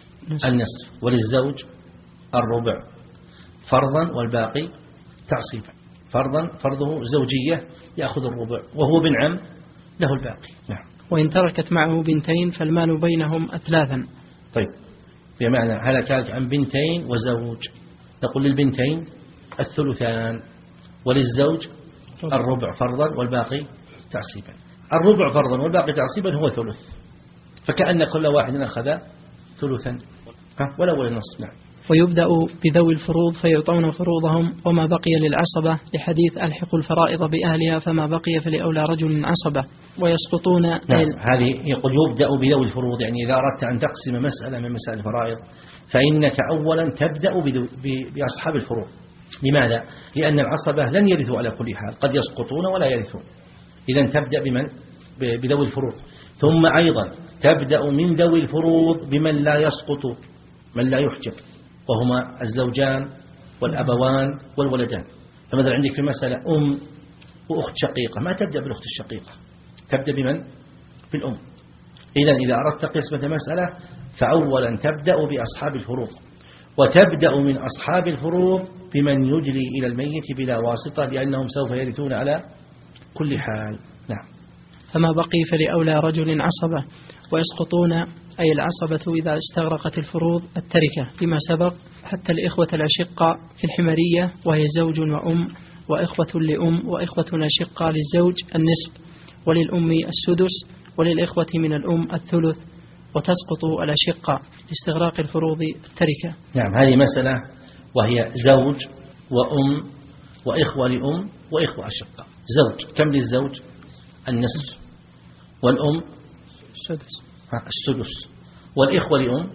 النصف وللزوج الربع فرضا والباقي تعصيبا. فرضا فرضه زوجية يأخذ الربع، وهو ابن عم له الباقي. نعم. وإن تركت معه بنتين فالمال بينهم أثلاثا. طيب بمعنى هلك عن بنتين وزوج، نقول للبنتين الثلثان وللزوج الربع فرضا والباقي تعصيبا. الربع فرضا والباقي تعصيبا هو ثلث، فكأن كل واحد أخذ ثلثا ولا ولا نصف. نعم. ويبدأ بذوي الفروض فيعطون فروضهم وما بقي للعصبة، لحديث ألحق الفرائض بأهلها فما بقي فلأولى رجل عصبة. ويسقطون. نعم. هذه يقول يبدأ بذوي الفروض، يعني إذا أردت أن تقسم مسألة من مسائل الفرائض فإنك أولا تبدأ بأصحاب الفروض. لماذا؟ لأن العصبة لن يرثوا على كل حال، قد يسقطون ولا يرثون، إذن تبدأ بمن؟ بذوي الفروض. ثم أيضا تبدأ من ذوي الفروض بمن لا يسقط، من لا يحجب، وهما الزوجان والأبوان والولدان. فمثلا عندك في مسألة أم وأخت شقيقة، ما تبدأ بالأخت الشقيقة، تبدأ بمن؟ بالأم. إذن إذا أردت قسمة مسألة فأولا تبدأ بأصحاب الفروض، وتبدأ من أصحاب الفروض بمن يجري إلى الميت بلا واسطة، لأنهم سوف يرثون على كل حال. نعم. فما بقي فلأولى رجل عصبة، ويسقطون أي العصبة إذا استغرقت الفروض التركة لما سبق، حتى الإخوة الأشقاء في الحمارية وهي زوج وأم وإخوة لأم وإخوة أشقاء للزوج النصف، وللأم السدس، وللإخوة من الأم الثلث، وتسقط الأشقاء لاستغراق الفروض التركة. نعم، هذه مسألة وهي زوج وأم وإخوة لأم وإخوة أشقاء. زوج كم للزوج؟ النصف، والأم السدس السدس، والإخوة لأم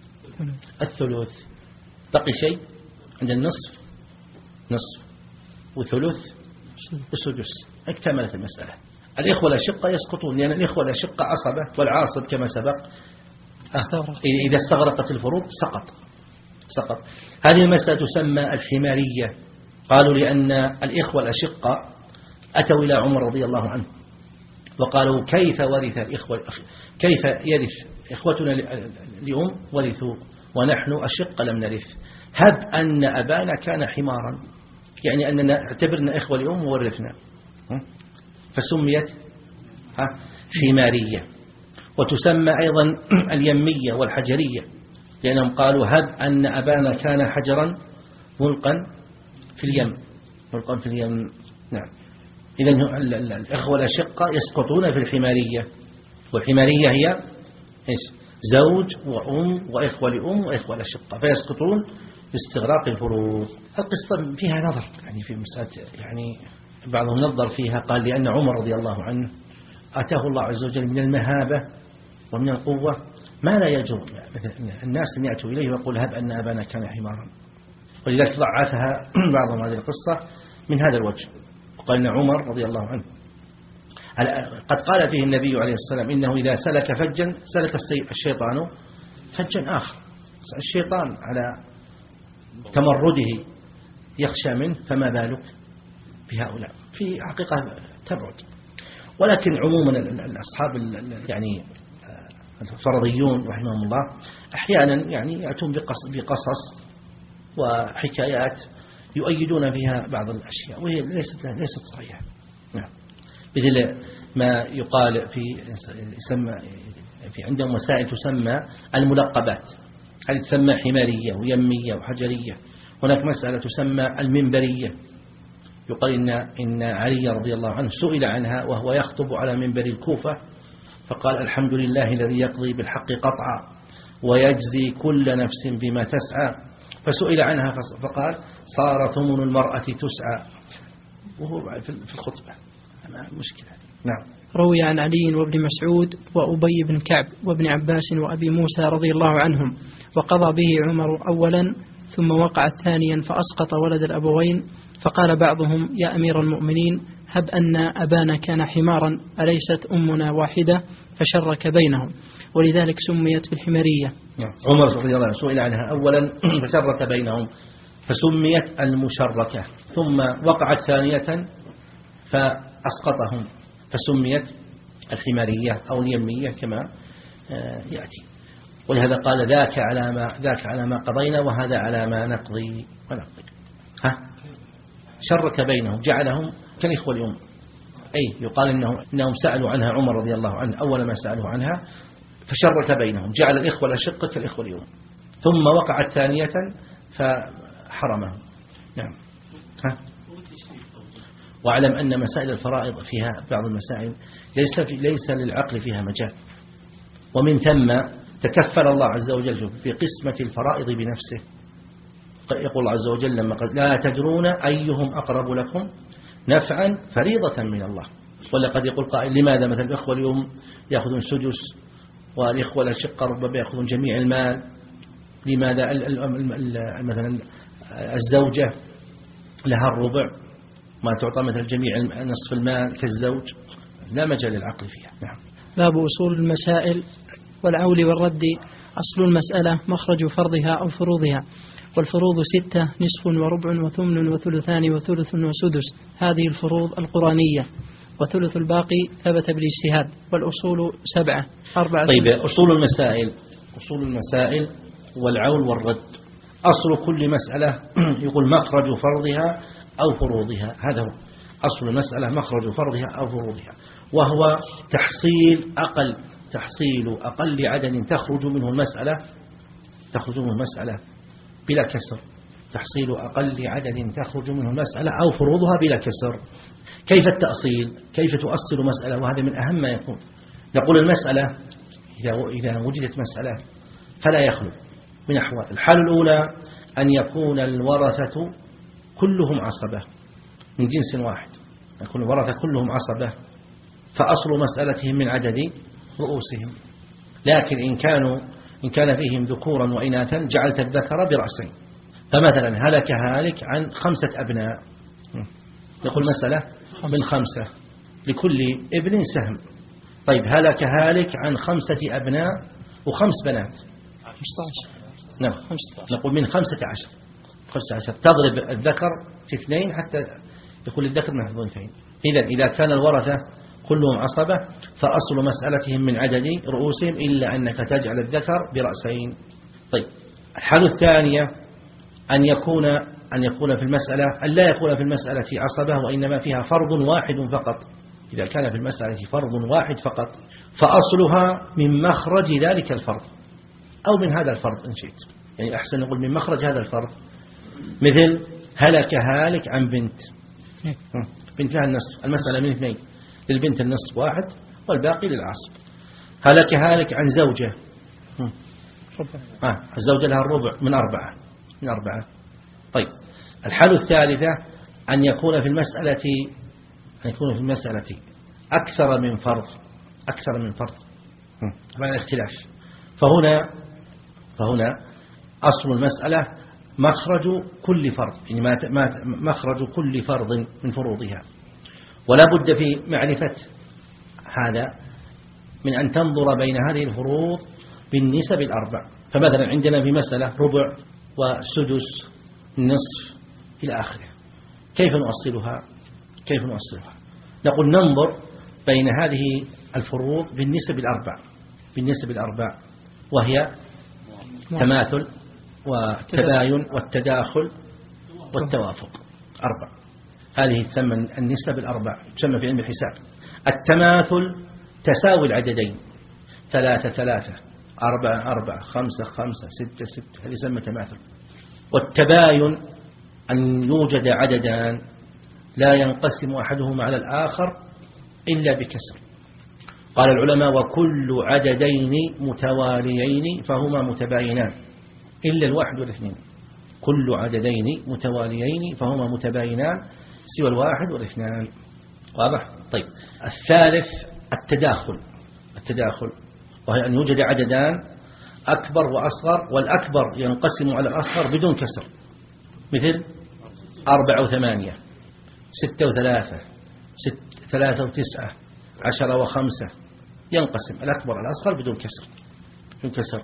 الثلث. بقي شيء عند النصف؟ نصف وثلث وسدس، اكتملت المسألة. الإخوة الأشقاء يسقطون، لأن الإخوة الأشقاء عصبة، والعاصب كما سبق إذا استغرقت الفروض سقط سقط. هذه المسألة تسمى الحمارية. قالوا لأن الإخوة الأشقاء أتوا إلى عمر رضي الله عنه وقالوا كيف ورث الإخوة، كيف يرث إخوتنا لأم ورثوا ونحن أشق لم نرث، هب أن أبانا كان حمارا، يعني أننا اعتبرنا إخوة لأم وورثنا، فسميت حمارية. وتسمى أيضا اليمية والحجرية، لأنهم قالوا هب أن أبانا كان حجرا ملقا في اليم، ملقا في اليم. نعم. إذن الإخوة الأشقاء يسقطون في الحمارية، والحمارية هي إيش؟ زوج وأم وإخوة لأم وإخوة الأشقاء، فيسقطون باستغراق الفروض. القصة فيها نظر، يعني في مسألة يعني بعضهم نظر فيها، قال لأن عمر رضي الله عنه أتاه الله عز وجل من المهابة ومن القوة ما لا يجرؤ الناس أن يأتوا إليه ويقول هب أن أبانا كان حمارا، ولذلك ضعفها بعضهم هذه القصة من هذا الوجه. وقال أن عمر رضي الله عنه قد قال فيه النبي عليه السلام إنه إذا سلك فجا سلك الشيطان فجا آخر. الشيطان على تمرده يخشى منه، فما بالك بهؤلاء؟ في حقيقة تبعد. ولكن عموما الأصحاب يعني الفرضيون رحمهم الله أحيانا يعني يأتون بقصص وحكايات يؤيدون فيها بعض الأشياء وهي ليست ليست صحيحة. نعم. مثل ما يقال في يسمى في عندهم مسائل تسمى الملقبات، هذه تسمى حمارية ويمية وحجرية. هناك مسألة تسمى المنبرية، يقال إن إن علي رضي الله عنه سئل عنها وهو يخطب على منبر الكوفة، فقال الحمد لله الذي يقضي بالحق قطعا ويجزي كل نفس بما تسعى، فسئل عنها فقال صار ثمن المرأة تسعى، وهو في الخطبة. ما مشكلة. نعم. روي عن علي وابن مسعود وأبي بن كعب وابن عباس وأبي موسى رضي الله عنهم، وقضى به عمر أولا ثم وقع ثانيا فأسقط ولد الأبوين، فقال بعضهم يا أمير المؤمنين هب أن أبانا كان حمارا أليست أمنا واحدة، فشرك بينهم، ولذلك سميت بالحمارية. عمر رضي الله عنه سئل عنها أولا فشرك بينهم فسميت المشركة، ثم وقعت ثانية فأسقطهم فسميت الحمارية أو اليمية كما يأتي. ولهذا قال ذاك على ما ذاك على ما قضينا وهذا على ما نقضي ونقضي. ها شرك بينهم جعلهم كالإخوة اليوم، أي يقال إنهم إنهم سألوا عنها عمر رضي الله عنه أول ما سألوا عنها، فشرك بينهم جعل الإخوة الأشقة كالإخوة اليوم، ثم وقعت ثانية فحرمهم. نعم. ها واعلم أن مسائل الفرائض فيها بعض المسائل ليس في ليس للعقل فيها مجال، ومن ثم تكفل الله عز وجل في قسمة الفرائض بنفسه. يقول الله عز وجل لما قال لا تدرون أيهم أقرب لكم نفعا فريضة من الله. ولقد يقول قائل لماذا مثلا الإخوة اليوم يأخذون سدس والإخوة الأشقة ربما يأخذون جميع المال؟ لماذا مثلا الزوجة لها الربع ما تعطى مثل جميع نصف المال كالزوج؟ لا مجال للعقل فيها. نعم. باب أصول المسائل والعول والرد. أصل المسألة مخرج فرضها أو فروضها، والفروض ستة نصف وربع وثمن وثلثان وثلث وسدس، هذه الفروض القرآنية، وثلث الباقي ثبت بالاجتهاد، والأصول سبعة أربعة. طيب أصول المسائل أصول المسائل والعول والرد. أصل كل مسألة يقول مخرج فرضها أو فروضها، هذا هو أصل المسألة، مخرج فرضها أو فروضها، وهو تحصيل أقل تحصيل أقل عدد تخرج منه المسألة تخرج منه المسألة بلا كسر، تحصيل أقل عدد تخرج منه المسألة أو فروضها بلا كسر. كيف التأصيل؟ كيف تؤصل مسألة؟ وهذا من أهم ما يكون. نقول المسألة إذا إذا وجدت مسألة فلا يخلو من أحوال. الحالة الأولى أن يكون الورثة كلهم عصبة من جنس واحد، يكون الورثة كلهم عصبة، فأصل مسألتهم من عدد رؤوسهم. لكن إن كانوا إن كان فيهم ذكورا وإناثا جعلت الذكر برأسين. فمثلا هلك هالك عن خمسة أبناء، نقول مسألة من خمسة لكل ابن سهم. طيب هلك هالك عن خمسة أبناء وخمس بنات، نعم نقول من خمسة عشر خمسة عشر تضرب الذكر في اثنين حتى يكون الذكر من الأنثيين. إذا إذا كان الورثة كلهم عصبة فأصل مسألتهم من عدد رؤوسهم، إلا أنك تجعل الذكر برأسين. طيب الحالة الثانية أن يكون أن يكون في المسألة أن لا يكون في المسألة عصبة، وإنما فيها فرض واحد فقط. إذا كان في المسألة فرض واحد فقط فأصلها من مخرج ذلك الفرض أو من هذا الفرض إن شئت، يعني أحسن نقول من مخرج هذا الفرض. مثل هلك هالك عن بنت، بنت لها النصف، المسألة من اثنين، للبنت النصف واحد والباقي للعصب. هلك هالك عن زوجة، آه الزوجة لها الربع من أربعة من أربعة. طيب الحالة الثالثة أن يكون في المسألة أن يكون في المسألة أكثر من فرض أكثر من فرض معنى الاختلاف. فهنا فهنا أصل المسألة مخرج كل فرض، يعني ما مخرج كل فرض من فروضها. ولا بد في معرفة هذا من أن تنظر بين هذه الفروض بالنسب الأربع. فمثلا عندنا في مسألة ربع وسدس نصف إلى آخره، كيف نؤصلها؟ كيف نؤصلها؟ نقول ننظر بين هذه الفروض بالنسب الأربع بالنسب الأربع وهي تماثل والتباين والتداخل والتوافق. أربع، هذه تسمى النسب الأربع، تسمى في علم الحساب. التماثل تساوي العددين، ثلاثة ثلاثة، أربعة أربعة، خمسة خمسة، ستة ستة، هذه يسمى تماثل. والتباين أن يوجد عددان لا ينقسم أحدهما على الآخر إلا بكسر. قال العلماء وكل عددين متواليين فهما متباينان إلا الواحد والاثنين. كل عددين متواليين فهما متباينان سوى الواحد والاثنان. واضح؟ طيب الثالث التداخل التداخل وهي أن يوجد عددان أكبر وأصغر، والأكبر ينقسم على الأصغر بدون كسر، مثل أربعة وثمانية، ستة وثلاثة، ست ثلاثة وتسعة، عشرة وخمسة، ينقسم الأكبر على الأصغر بدون كسر بدون كسر.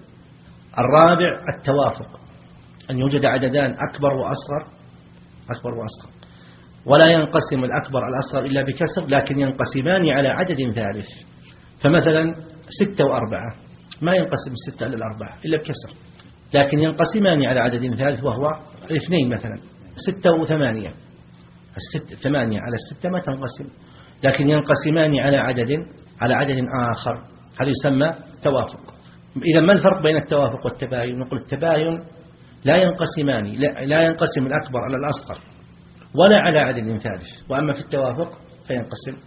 الرابع التوافق، أن يوجد عددان أكبر وأصغر أكبر وأصغر ولا ينقسم الأكبر على الأصغر إلا بكسر، لكن ينقسمان على عدد ثالث. فمثلا ستة وأربعة ما ينقسم الستة على الأربعة إلا بكسر، لكن ينقسمان على عدد ثالث وهو الاثنين. مثلا ستة وثمانية، الست ثمانية على الستة ما تنقسم، لكن ينقسمان على عدد على عدد آخر، هذا يسمى توافق. إذا ما الفرق بين التوافق والتباين؟ نقول التباين لا ينقسمان لا, لا ينقسم الأكبر على الأصغر ولا على عدد ثالث، وأما في التوافق فينقسم.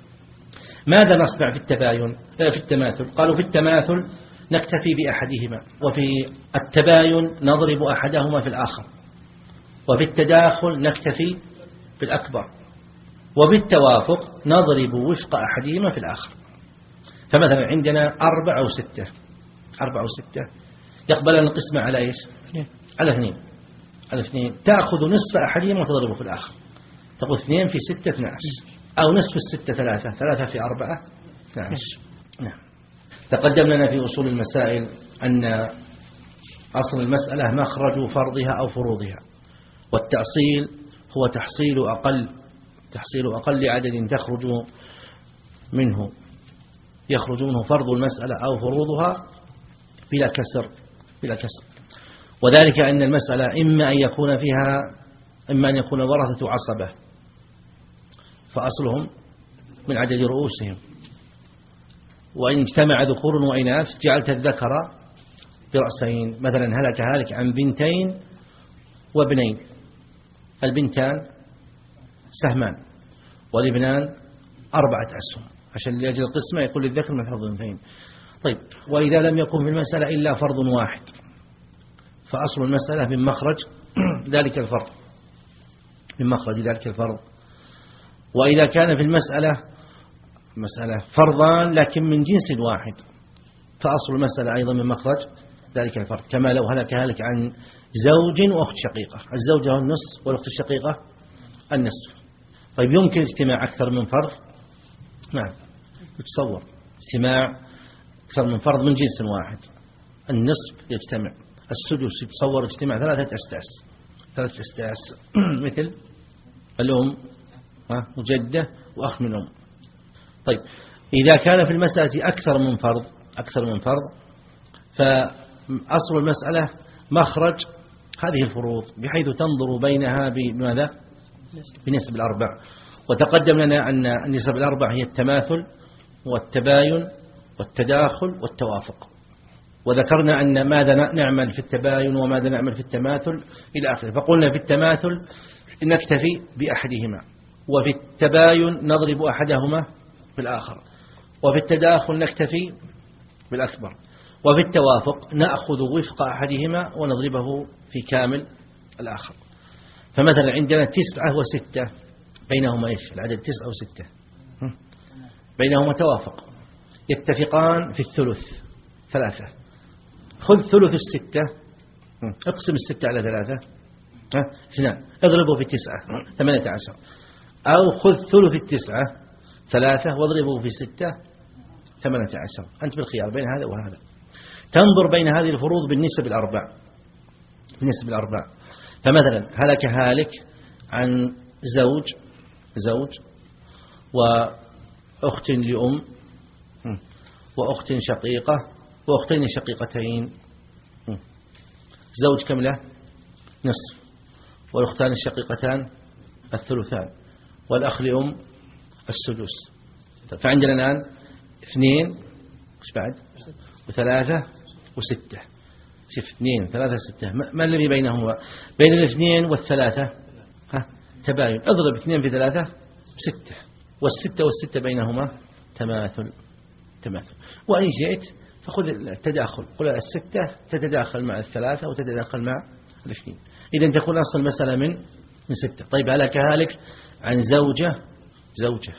ماذا نصنع في التباين في التماثل؟ قالوا في التماثل نكتفي بأحدهما، وفي التباين نضرب أحدهما في الآخر، وفي التداخل نكتفي بالأكبر، وفي التوافق نضرب وفق أحدهما في الآخر. فمثلا عندنا أربعة وستة أربعة وستة يقبل القسمة على إيش؟ على اثنين على اثنين تأخذ نصف أحدهما وتضربه في الآخر، تقول اثنين في ستة اثنى عشر، أو نصف الستة ثلاثة، ثلاثة في أربعة اثنى عشر. نعم. تقدم لنا في أصول المسائل أن أصل المسألة مخرج فرضها أو فروضها، والتأصيل هو تحصيل أقل تحصيل أقل عدد تخرج منه يخرج منه فرض المسألة أو فروضها بلا كسر بلا كسر. وذلك أن المسألة إما أن يكون فيها إما أن يكون ورثة عصبة فأصلهم من عدد رؤوسهم، وإن اجتمع ذكور وإناث جعلت الذكر برأسين. مثلا هلك هالك عن بنتين وابنين، البنتان سهمان والابنان أربعة أسهم، عشان لأجل القسمة يقول للذكر من حظ الأنثيين. طيب، وإذا لم يكن في المسألة إلا فرض واحد فأصل المسألة من مخرج ذلك الفرض، من مخرج ذلك الفرض. وإذا كان في المسألة مسألة فرضان لكن من جنس واحد فأصل المسألة أيضا من مخرج ذلك الفرض، كما لو هلك هلك عن زوج وأخت شقيقة، الزوجة النصف والأخت الشقيقة النصف. طيب، يمكن اجتماع أكثر من فرض؟ نعم، يتصور اجتماع أكثر من فرض من جنس واحد. النصف يجتمع، السدس يتصور اجتماع ثلاثة أسداس، ثلاثة أسداس مثل الأم وجدة وأخ من أم. طيب، إذا كان في المسألة أكثر من فرض أكثر من فرض فأصل المسألة مخرج هذه الفروض، بحيث تنظر بينها بماذا؟ بنسب الأربع. وتقدم لنا أن النسب الأربع هي التماثل والتباين والتداخل والتوافق، وذكرنا أن ماذا نعمل في التباين وماذا نعمل في التماثل إلى آخره. فقلنا في التماثل نكتفي بأحدهما، وفي التباين نضرب أحدهما بالآخر، وفي التداخل نكتفي بالأكبر، وفي التوافق نأخذ وفق أحدهما ونضربه في كامل الآخر. فمثلا عندنا تسعة وستة بينهما إيش العدد؟ تسعة وستة بينهما توافق، يتفقان في الثلث ثلاثة. خذ ثلث الستة، اقسم الستة على ثلاثة، اثنان، اضربه في تسعة ثمانية عشر. أو خذ ثلث التسعة ثلاثة واضربه في ستة ثمانية عشر. أنت بالخيار بين هذا وهذا. تنظر بين هذه الفروض بالنسب الأربع، بالنسب الأربع. فمثلا هلك هالك عن زوج زوج وأخت لأم وأخت شقيقة وأختين شقيقتين. زوج كم له؟ نصف، والأختان الشقيقتان الثلثان، والأخ لأم السدس. فعندنا الآن اثنين وش بعد؟ وثلاثة وستة. شوف، اثنين ثلاثة ستة، ما الذي بينهما؟ بين الاثنين والثلاثة ها تباين. اضرب اثنين في ثلاثة ستة، والستة والستة بينهما تماثل تماثل. وإن جئت فخذ التداخل، قل الستة تتداخل مع الثلاثة وتتداخل مع الاثنين، إذا تكون أصل المسألة من من ستة. طيب، هلك هالك عن زوجة زوجة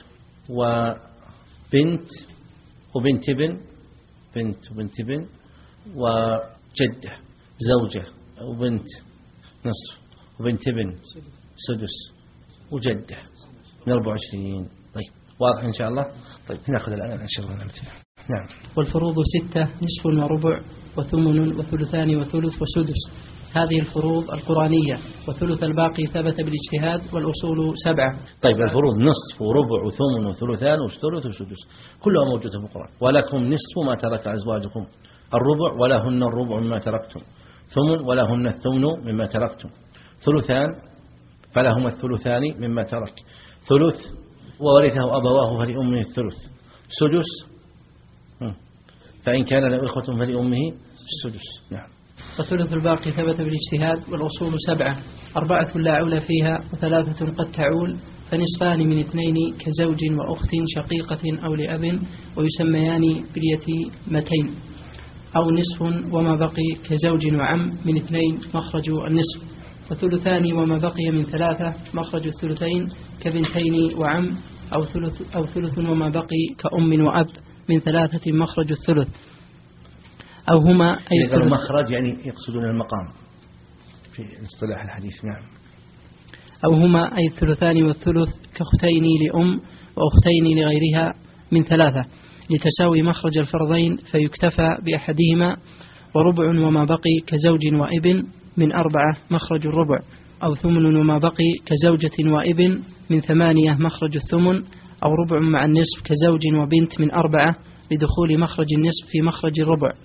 وبنت وبنت ابن، بنت وبنت ابن وجدة، زوجة وبنت نصف وبنت ابن سدس وجدة من أربعة وعشرين. طيب، واضح إن شاء الله. طيب، نأخذ الآن إن شاء الله الأمثلة. نعم. والفروض ستة، نصف وربع وثمن وثلثان وثلث وسدس. هذه الفروض القرآنية، وثلث الباقي ثبت بالاجتهاد، والأصول سبعة. طيب، الفروض نصف وربع وثمن وثلثان وثلث وسدس كلها موجودة في القرآن. ولكم نصف ما ترك أزواجكم، الربع ولهن الربع مما تركتم، ثمن ولهن الثمن مما تركتم، ثلثان فلهما الثلثان مما ترك، ثلث وورثه أبواه فلأمه الثلث، سدس فإن كان له إخوة فلأمه السدس. نعم. وثلث الباقي ثبت بالاجتهاد، والأصول سبعة، أربعة لا عول فيها وثلاثة قد تعول، فنصفان من اثنين كزوج وأخت شقيقة أو لأب، ويسميان باليتيمتين، أو نصف وما بقي كزوج وعم من اثنين مخرج النصف، وثلثان وما بقي من ثلاثة مخرج الثلثين كبنتين وعم، أو ثلث, أو ثلث وما بقي كأم وأب من ثلاثة مخرج الثلث، أو هما أي ثلث. مخرج يعني يقصدون المقام في اصطلاح الحديث. نعم. أو هما أي الثلثان والثلث كأختين لأم وأختين لغيرها من ثلاثة، لتساوي مخرج الفرضين فيكتفى بأحدهما، وربع وما بقي كزوج وابن من أربعة مخرج الربع، أو ثمن وما بقي كزوجة وابن من ثمانية مخرج الثمن، أو ربع مع النصف كزوج وبنت من أربعة لدخول مخرج النصف في مخرج الربع.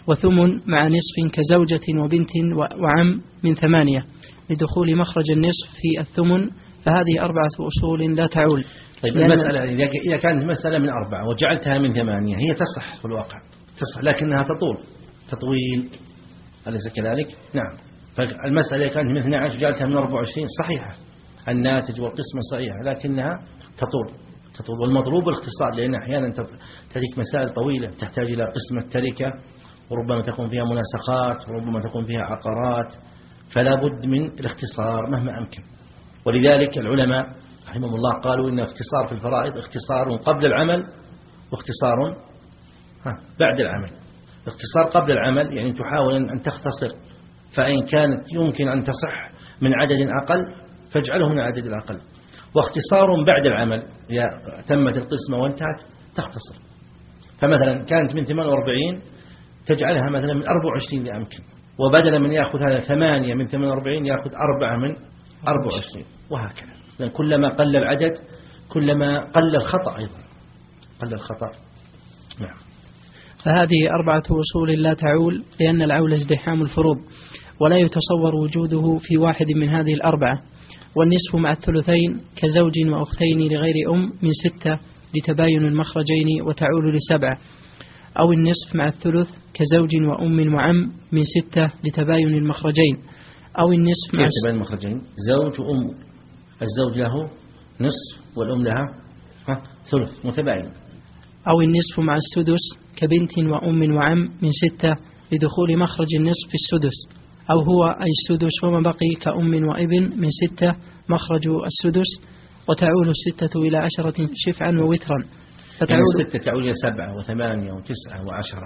وثمن مع نصف كزوجة وبنت وعم من ثمانية لدخول مخرج النصف في الثمن، فهذه أربعة أصول لا تعول. طيب المسألة إذا كانت مسألة من أربعة وجعلتها من ثمانية هي تصح في الواقع، تصح لكنها تطول تطويل، أليس كذلك؟ نعم. فالمسألة كانت من اثني عشر وجعلتها من أربعة وعشرين صحيحة، الناتج والقسمة صحيحة، لكنها تطول تطول والمطلوب الاختصار، لأن أحيانا تلك مسائل طويلة تحتاج إلى قسمة تركة، وربما تكون فيها مناسخات، وربما تكون فيها عقارات، فلا بد من الاختصار مهما أمكن. ولذلك العلماء رحمهم الله قالوا إن اختصار في الفرائض اختصار قبل العمل واختصار بعد العمل. اختصار قبل العمل يعني تحاول أن تختصر، فإن كانت يمكن أن تصح من عدد أقل فاجعله من عدد الأقل. واختصار بعد العمل إذا تمت القسمة وانتهت تختصر، فمثلا كانت من ثمانية وأربعين تجعلها مثلا من أربعة وعشرين إذا أمكن، وبدلا من يأخذ هذا ثمانية من ثمانية وأربعين يأخذ أربعة من أربعة وعشرين، وهكذا. لأن كلما قل العدد كلما قل الخطأ أيضا، قل الخطأ. نعم. فهذه أربعة أصول لا تعول، لأن العول ازدحام الفروض، ولا يتصور وجوده في واحد من هذه الأربعة. والنصف مع الثلثين كزوج وأختين لغير أم من ستة لتباين المخرجين وتعول لسبعة، أو النصف مع الثلث كزوج وأم وعم من ستة لتباين المخرجين، أو النصف مع تباين المخرجين زوج وأم، الزوج له نصف والأم لها ثلث متباين. أو النصف مع السدس كبنت وأم وعم من ستة لدخول مخرج النصف في السدس، أو هو أي السدس وما بقي كأم وابن من ستة مخرج السدس، وتعول الستة إلى عشرة شفعا ووترا. فتعول يعني الستة تعول إلى سبعة وثمانية وتسعة وعشرة،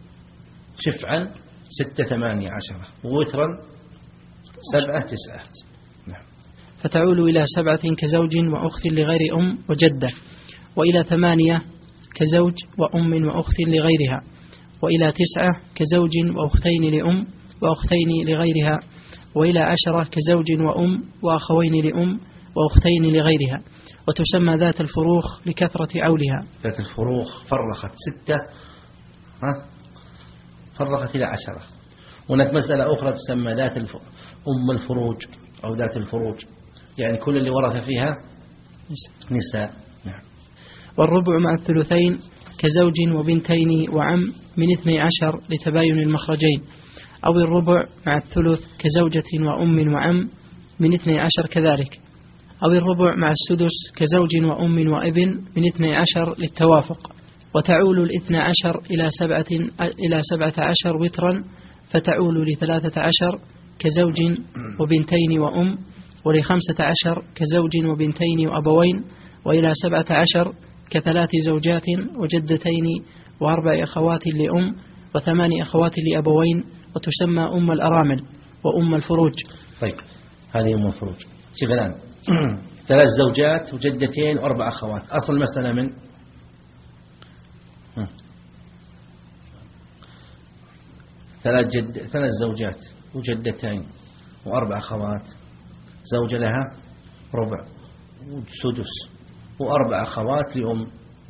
شفعا ستة ثمانية عشرة، ووترا سبعة تسعة. نعم. فتعول إلى سبعة كزوج وأخت لغير أم وجدة، وإلى ثمانية كزوج وأم وأخت لغيرها، وإلى تسعة كزوج وأختين لأم وأختين لغيرها، وإلى عشرة كزوج وأم وأخوين لأم وأختين لغيرها. وتسمى ذات الفروخ لكثرة عولها. ذات الفروخ فرخت ستة ها فرخت إلى عشرة. هناك مسألة أخرى تسمى ذات الف... أم الفروج أو ذات الفروج، يعني كل اللي ورث فيها نساء. نعم. والربع مع الثلثين كزوج وبنتين وعم من اثني عشر لتباين المخرجين، أو الربع مع الثلث كزوجة وأم وعم من اثني عشر كذلك، أو الربع مع السدس كزوج وأم وابن من اثني عشر للتوافق. وتعول الاثنى عشر إلى سبعة إلى سبعة عشر وترا، فتعول لثلاثة عشر كزوج وبنتين وأم، ولخمسة عشر كزوج وبنتين وأبوين، وإلى سبعة عشر كثلاث زوجات وجدتين وأربع أخوات لأم وثمان أخوات لأبوين، وتسمى أم الأرامل وأم الفروج. طيب هذه أم الفروج. شوف الآن ثلاث زوجات وجدتين وأربع أخوات، أصل المسألة من ثلاث جد ثلاث زوجات وجدتين وأربع أخوات، زوجة لها ربع وسدس، وأربع أخوات لأم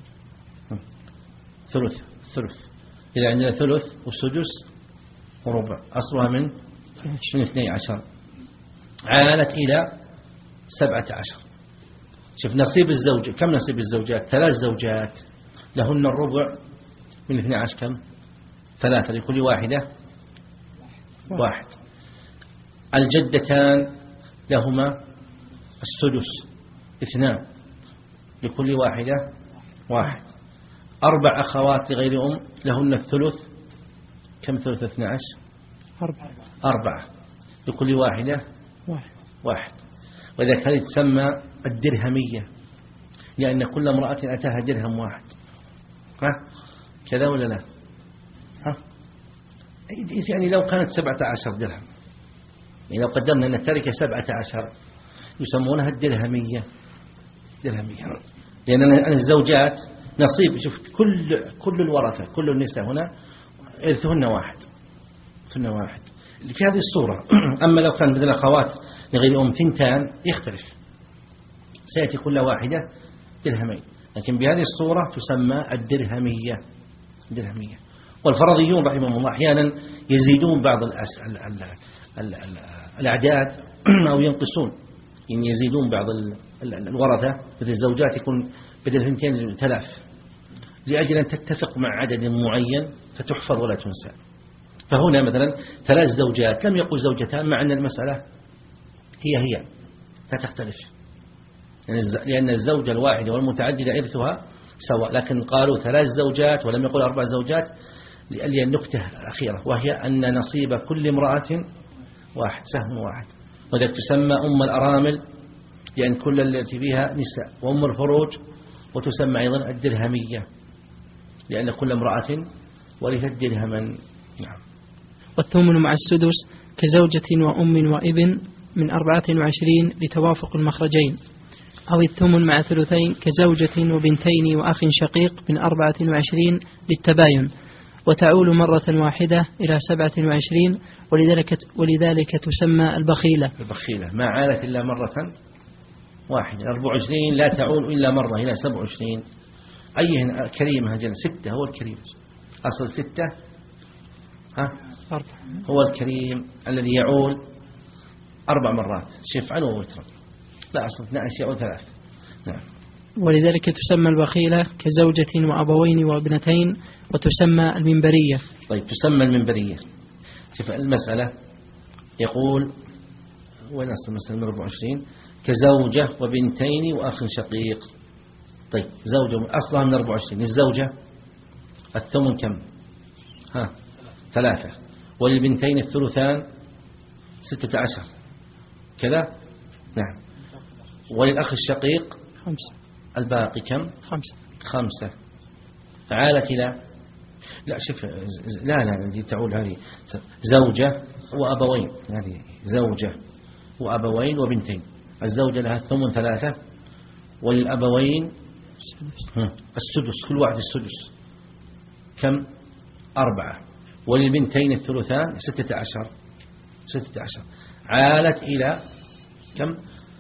ثلث ثلث إذا عندنا ثلث وسدس وربع، أصلها من من اثني عشر، عالت إلى سبعة عشر. شوف نصيب الزوج، كم نصيب الزوجات؟ ثلاث زوجات لهن الربع من اثني عشر، كم؟ ثلاثة لكل واحدة واحد. الجدتان لهما السدس اثنان لكل واحدة واحد. أربع أخوات لغير أم لهن الثلث، كم ثلث اثني عشر؟ أربعة أربعة لكل واحدة واحد, واحد. وذلك هذه تسمى الدرهمية، لأن كل امرأة أتاها درهم واحد. ها كذا ولا لا؟ ها يعني لو كانت سبعة عشر درهم، يعني لو قدرنا أن التركة سبعة عشر يسمونها الدرهمية، درهمية، لأن الزوجات نصيب. شوف كل كل الورثة كل النساء هنا إرثهن واحد، إرثهن واحد في هذه الصورة. أما لو كان بدل أخوات لغير أم ثنتان يختلف، سيأتي كل واحدة درهمين، لكن بهذه الصورة تسمى الدرهمية. درهمية. والفرضيون رحمهم الله أحيانا يزيدون بعض الأعداد أو ينقصون، يعني يزيدون بعض الورثة مثل الزوجات يكون بدل اثنتين ثلاث لأجل أن تتفق مع عدد معين فتحفظ ولا تنسى. فهنا مثلا ثلاث زوجات لم يقل زوجتان مع أن المسألة هي هي لا تختلف، لأن الزوجة الواحدة والمتعددة إرثها سواء، لكن قالوا ثلاث زوجات ولم يقول أربع زوجات للنكتة الأخيرة وهي أن نصيب كل امرأة واحد سهم واحد، وذلك تسمى أم الأرامل لأن كل التي فيها نساء، وأم الفروج وتسمى أيضا الدرهمية لأن كل امرأة ورثت درهما. نعم. والثمن مع السدس كزوجة وأم وابن من أربعة وعشرين لتوافق المخرجين، أو الثمن مع ثلثين كزوجة وبنتين وأخ شقيق من أربعة وعشرين للتباين، وتعول مرة واحدة إلى سبعة وعشرين ولذلك, ولذلك تسمى البخيلة. البخيلة ما عالت إلا مرة واحدة. أربعة وعشرين لا تعول إلا مرة إلى سبعة وعشرين. أيه كريمة جل ستة هو الكريم، أصل ستة ها هو الكريم الذي يعول أربع مرات شفعا ووترا، لا أصل اثنان أشياء وثلاث. نعم. ولذلك تسمى البخيلة كزوجة وأبوين وابنتين، وتسمى المنبرية. طيب تسمى المنبرية. شوف المسألة يقول وين أصل المسألة من أربعة وعشرين كزوجة وبنتين وأخ شقيق. طيب زوجة أصلها من أربعة وعشرين، الزوجة الثمن كم؟ ها ثلاثة، وللبنتين الثلثان ستة عشر كذا. نعم. وللأخ الشقيق خمسة، الباقي كم؟ خمسة. خمسة. عالت إلى لا شوف لا لا دي تعود هذه زوجة وأبوين، هذه زوجة وأبوين وبنتين. الزوجة لها الثمن ثلاثة، وللأبوين السدس كل واحد السدس كم؟ أربعة، وللبنتين الثلثان ستة عشر ستة عشر. عالت إلى كم؟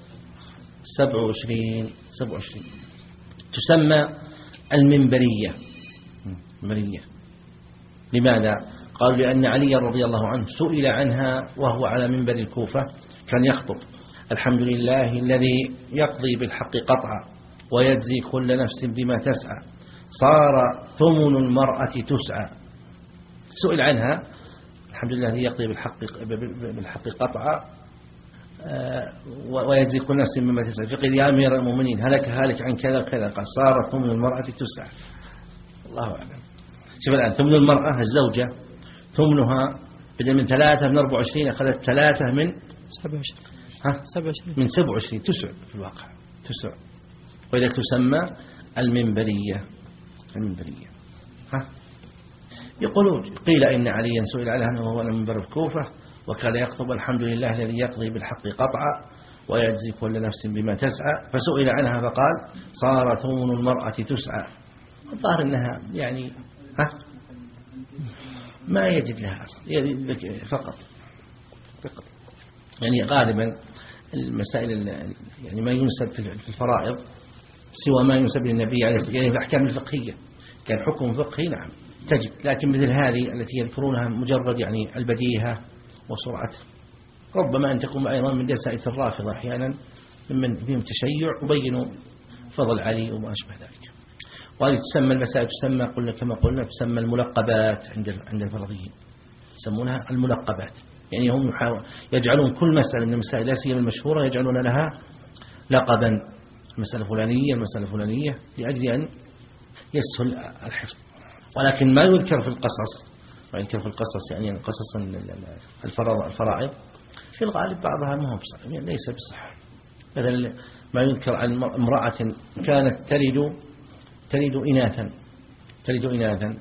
سبع وعشرين سبع وعشرين. تسمى المنبرية. منبرية لماذا؟ قال لأن علي رضي الله عنه سئل عنها وهو على منبر الكوفة كان يخطب: الحمد لله الذي يقضي بالحق قطعا ويجزي كل نفس بما تسعى، صار ثمن المرأة تسعى. سئل عنها الحمد لله الذي يقضي بالحق بالحق قطعا ويجزي كل نفس بما تسعى، فقال يا أمير المؤمنين هلك هالك عن كذا وكذا، قال صار ثمن المرأة تسعى. الله أعلم. شوف الآن ثمن المرأة الزوجة ثمنها بدل من ثلاثة من أربعة وعشرين أخذت ثلاثة من سبعة وعشرين. ها سبعة وعشرين من سبعة وعشرين تسع في الواقع تسع، وإذا تسمى المنبرية. المنبرية ها يقولون قيل إن عليا سئل عليها أنه هو منبر الكوفة وكان يخطب: الحمد لله الذي يقضي بالحق قطعا ويجزي كل نفس بما تسعى، فسئل عنها فقال: صار ثمن المرأة تسعى. الظاهر أنها يعني ها ما يجد لها أصل فقط فقط يعني غالبا المسائل يعني ما ينسب في الفرائض سوى ما ينسب للنبي عليه الصلاة والسلام، يعني في الأحكام الفقهية كان حكم فقهي نعم تجد، لكن مثل هذه التي يذكرونها مجرد يعني البديهة وسرعة، ربما أن تكون أيضا من دسائس الرافضة أحيانا ممن فيهم تشيع وبينوا فضل علي وما أشبه ذلك. وهذه تسمى المسائل تسمى قلنا كما قلنا تسمى الملقبات عند عند الفرضيين، يسمونها الملقبات، يعني هم يجعلون كل مسألة من المسائل لا سيما المشهورة يجعلون لها لقبا، المسألة الفلانية المسألة الفلانية لأجل أن يسهل الحفظ. ولكن ما يذكر في القصص ما يذكر في القصص يعني قصص الفرائض في الغالب بعضها ما هو بصح يعني ليس بصح. مثلا ما يذكر عن امرأة كانت تلد تلد إناثا تلد إناثا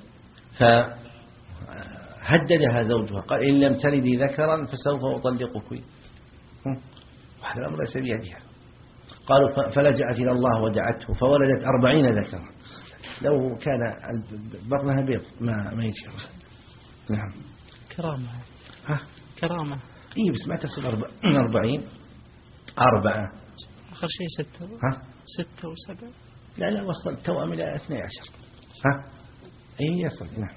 فهددها زوجها قال: إن لم تلدي ذكرا فسوف أطلقك. وهذا الأمر ليس بيدها. قالوا فلجأت إلى الله ودعته فولدت أربعين ذكرا. لو كان بطنها بيض ما ما يجي. نعم كرامة. ها كرامة. إيه بس ما تصل أربعين أربعة آخر شيء ستة. ها ستة وسبعة. لا لا وصل التوأم إلى اثني عشر. ها إيه يصل. نعم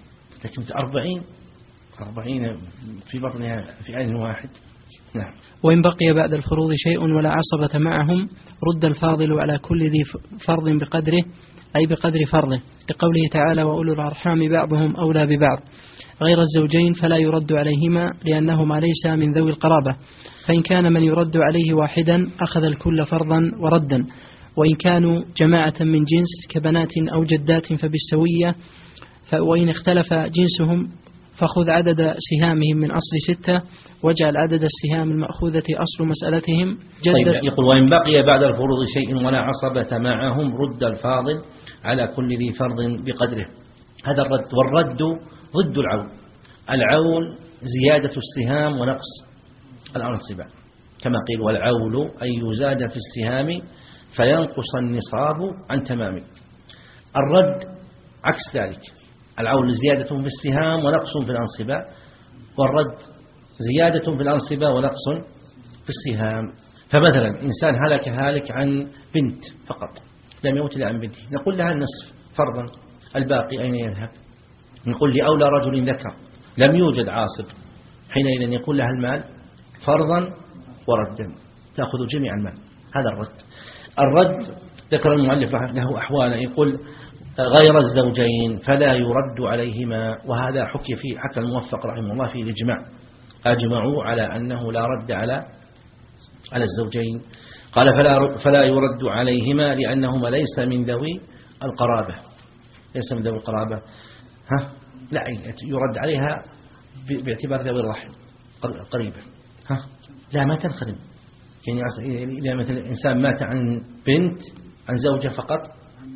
لكن أربعين أربعين في بطنها في آن واحد. نعم. وإن بقي بعد الفروض شيء ولا عصبة معهم رد الفاضل على كل ذي فرض بقدره، أي بقدر فرضه، لقوله تعالى وأولو الأرحام بعضهم أولى ببعض. غير الزوجين فلا يرد عليهما لأنهما ليس من ذوي القرابة، فإن كان من يرد عليه واحدا أخذ الكل فرضا وردا، وإن كانوا جماعة من جنس كبنات أو جدات فبالسوية، وإن اختلف جنسهم فخذ عدد سهامهم من أصل ستة، واجعل عدد السهام المأخوذة أصل مسألتهم جدة. طيب يقول وإن بقي بعد الفروض شيء ولا عصبة معهم رد الفاضل على كل ذي فرض بقدره. هذا الرد، والرد ضد العول. العول زيادة السهام ونقص الأنصبة، كما قيل والعول أن يزاد في السهام فينقص النصاب عن تمامه. الرد عكس ذلك، العول زيادة في السهام ونقص في الأنصبة، والرد زيادة في الأنصبة ونقص في السهام. فمثلا إنسان هلك هالك عن بنت فقط، لم يمت إلا عن بنته، نقول لها النصف فرضا، الباقي أين يذهب؟ نقول لأولى رجل ذكر لم يوجد عاصب، حينئذ يقول لها المال فرضا وردا، تأخذ جميع المال. هذا الرد. الرد ذكر المؤلف له أحوالا، يقول غير الزوجين فلا يرد عليهما، وهذا حكي فيه، حكى الموفق رحمه الله في الإجماع، أجمعوا على أنه لا رد على على الزوجين. قال فلا فلا يرد عليهما لأنهما ليس من ذوي القرابة، ليس من ذوي القرابة. ها لا يرد عليها باعتبار ذوي الرحم قريبة. ها لا ما تنخدم، يعني إذا مثل إنسان مات عن بنت عن زوجة فقط،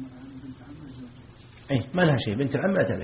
أي ما لها شيء، بنت العم لا تلف.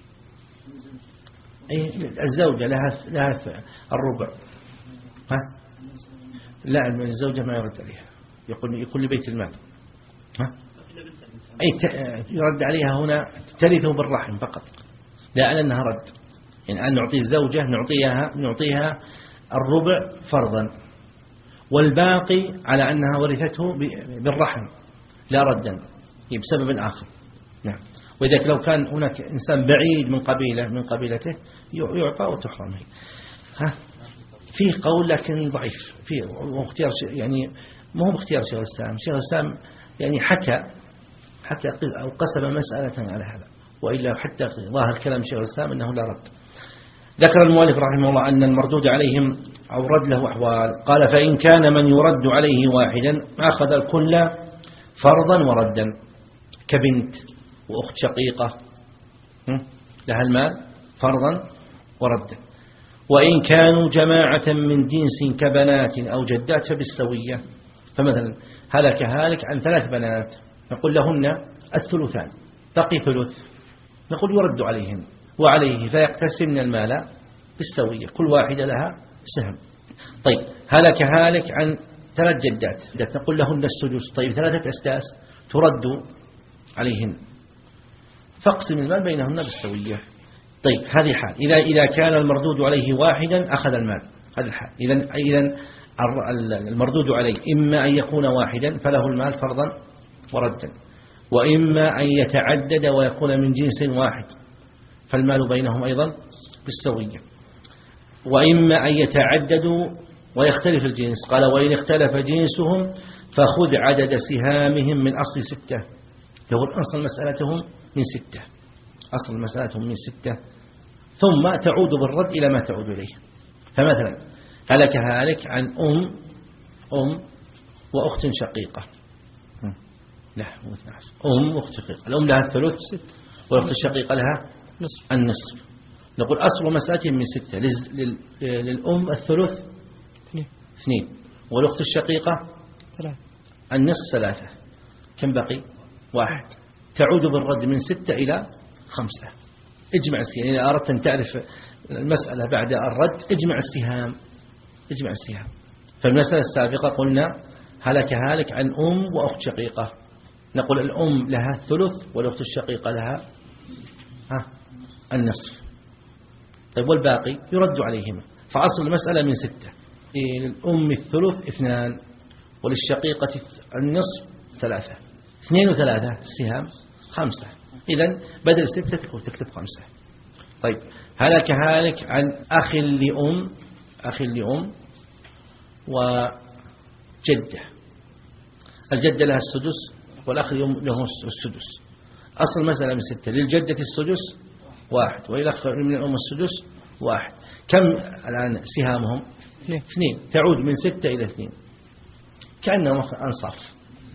أي الزوجة لها لها الربع. ها لا الزوجة ما يرد عليها، يقول يقول لبيت المال. ها أي يرد عليها هنا ترثه بالرحم فقط، لا على أنها رد. يعني أن نعطي الزوجة نعطيها نعطيها الربع فرضا، والباقي على أنها ورثته بالرحم لا ردا بسبب آخر. نعم. وإذا لو كان هناك إنسان بعيد من قبيلة من قبيلته يعطى وتحرم. ها فيه قول لكن ضعيف، فيه اختيار يعني ما هو باختيار شيخ الإسلام. شيخ الإسلام يعني حكى حكى أو قسم مسألة على هذا، وإلا حتى ظاهر كلام شيخ الإسلام أنه لا رد. ذكر المؤلف رحمه الله أن المردود عليهم أو رد له أحوال. قال فإن كان من يرد عليه واحدا أخذ الكل فرضا وردا، كبنت وأخت شقيقة لها المال فرضا وردا. وإن كانوا جماعة من جنس كبنات أو جدات فبالسوية. فمثلا هلك هالك عن ثلاث بنات، نقول لهن الثلثان، بقي ثلث، نقول يرد عليهن وعليه فيقتسمن المال بالسوية، كل واحدة لها سهم. طيب هلك هالك عن ثلاث جدات، نقول لهن السدس، طيب ثلاثة أسداس ترد عليهن، فاقسم المال بينهن بالسوية. طيب هذه حال. إذا إذا كان المردود عليه واحدا أخذ المال، هذا الحال. إذا إذا المردود عليه إما أن يكون واحدا فله المال فرضا وردا، وإما أن يتعدد ويكون من جنس واحد فالمال بينهم أيضا بالسوية، وإما أن يتعددوا ويختلف الجنس. قال وإن اختلف جنسهم فخذ عدد سهامهم من أصل ستة. يقول أصل مسألتهم من ستة، أصل مسألتهم من ستة، ثم تعود بالرد إلى ما تعود إليه. فمثلا هلك هالك عن أم أم وأخت شقيقة، لا أم وأخت شقيقة، الأم لها الثلث والأخت الشقيقة لها النصف. نقول أصل مسألتهم من ستة، للأم الثلث اثنين والأخت الشقيقة النصف ثلاثة، كم بقي؟ واحد. تعود بالرد من ستة إلى خمسة. اجمع السهام، إذا أردت أن تعرف المسألة بعد الرد اجمع السهام، اجمع السهام. فالمسألة السابقة قلنا هلك هالك عن أم وأخت شقيقة، نقول الأم لها الثلث والأخت الشقيقة لها ها النصف. طيب والباقي يرد عليهما. فأصل المسألة من ستة، للأم الثلث اثنان وللشقيقة النصف ثلاثة، اثنين وثلاثة السهام خمسة. إذن بدل ستة تكتب خمسة. طيب هلك هالك عن أخ لأم أخ لأم وجدة. الجدة لها السدس والأخ لأم له السدس. أصل المسألة من ستة، للجدة السدس واحد وللأخ من الأم السدس واحد. كم الآن سهامهم؟ اثنين. تعود من ستة إلى اثنين كأنهم أنصاف.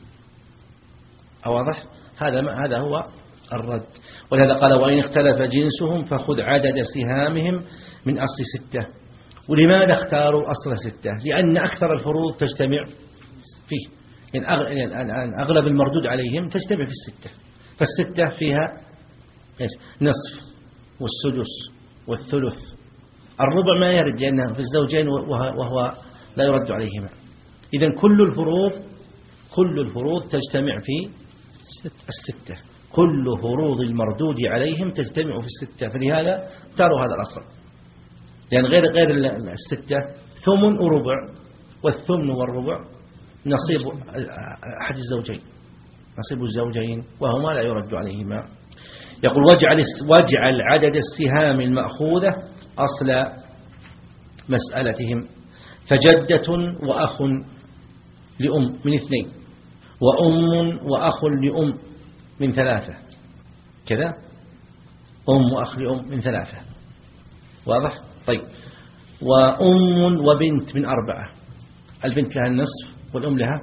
واضح؟ هذا هذا هو الرد. ولهذا قال وإن اختلف جنسهم فخذ عدد سهامهم من أصل ستة. ولماذا اختاروا أصل ستة؟ لأن أكثر الفروض تجتمع فيه، يعني أغلب المردود عليهم تجتمع في الستة. فالستة فيها نصف والسدس والثلث. الربع ما يرد لأنه في الزوجين وهو لا يرد عليهما. إذن كل الفروض كل الفروض تجتمع في الستة. كل فروض المردود عليهم تجتمع في الستة. فلهذا اختاروا هذا الأصل، لأن غير غير الستة ثمن وربع، والثمن والربع نصيب أحد الزوجين نصيب الزوجين وهما لا يرد عليهما. يقول واجعل واجعل عدد السهام المأخوذة أصل مسألتهم. فجدة وأخ لأم من اثنين، وأم وأخ لأم من ثلاثة. كذا أم وأخ لأم من ثلاثة. واضح؟ طيب وأم وبنت من أربعة. البنت لها النصف والأم لها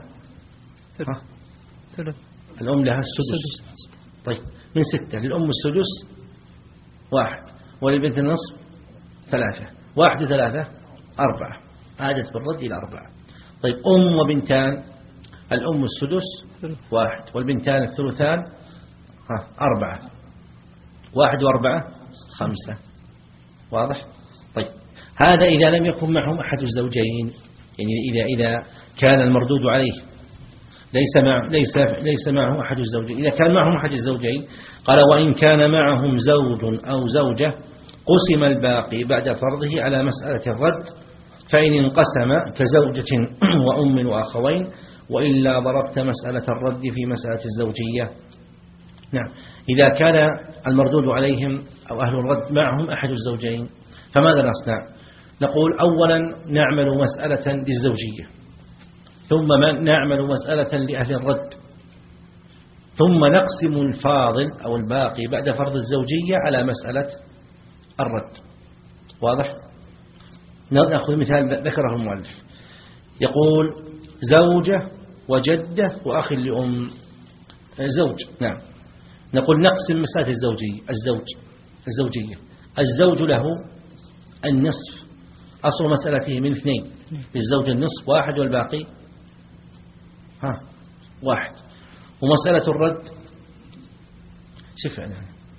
ثلث. الأم لها السدس. طيب من ستة للأم السدس واحد وللبنت النصف ثلاثة. واحد وثلاثة أربعة. عادت بالرد إلى أربعة. طيب أم وبنتان. الأم السدس واحد والبنتان الثلثان أربعة. واحد وأربعة خمسة. واضح؟ طيب هذا إذا لم يكن معهم أحد الزوجين، يعني إذا إذا كان المردود عليه ليس مع ليس ليس معه أحد الزوجين. إذا كان معهم أحد الزوجين قال وإن كان معهم زوج أو زوجة قسم الباقي بعد فرضه على مسألة الرد، فإن انقسم كزوجة وأم وأخوين، وإلا ضربت مسألة الرد في مسألة الزوجية. نعم إذا كان المردود عليهم أو أهل الرد معهم أحد الزوجين فماذا نصنع؟ نقول أولا نعمل مسألة للزوجية، ثم نعمل مسألة لأهل الرد، ثم نقسم الفاضل أو الباقي بعد فرض الزوجية على مسألة الرد. واضح؟ نأخذ مثال ذكره المؤلف. يقول زوجة وجدة وأخ لأم. زوج. نعم نقول نقسم مسألة الزوجية الزوج الزوجية الزوج له النصف. أصل مسألته من اثنين، للزوج النصف واحد والباقي ها واحد. ومسألة الرد شوف يعني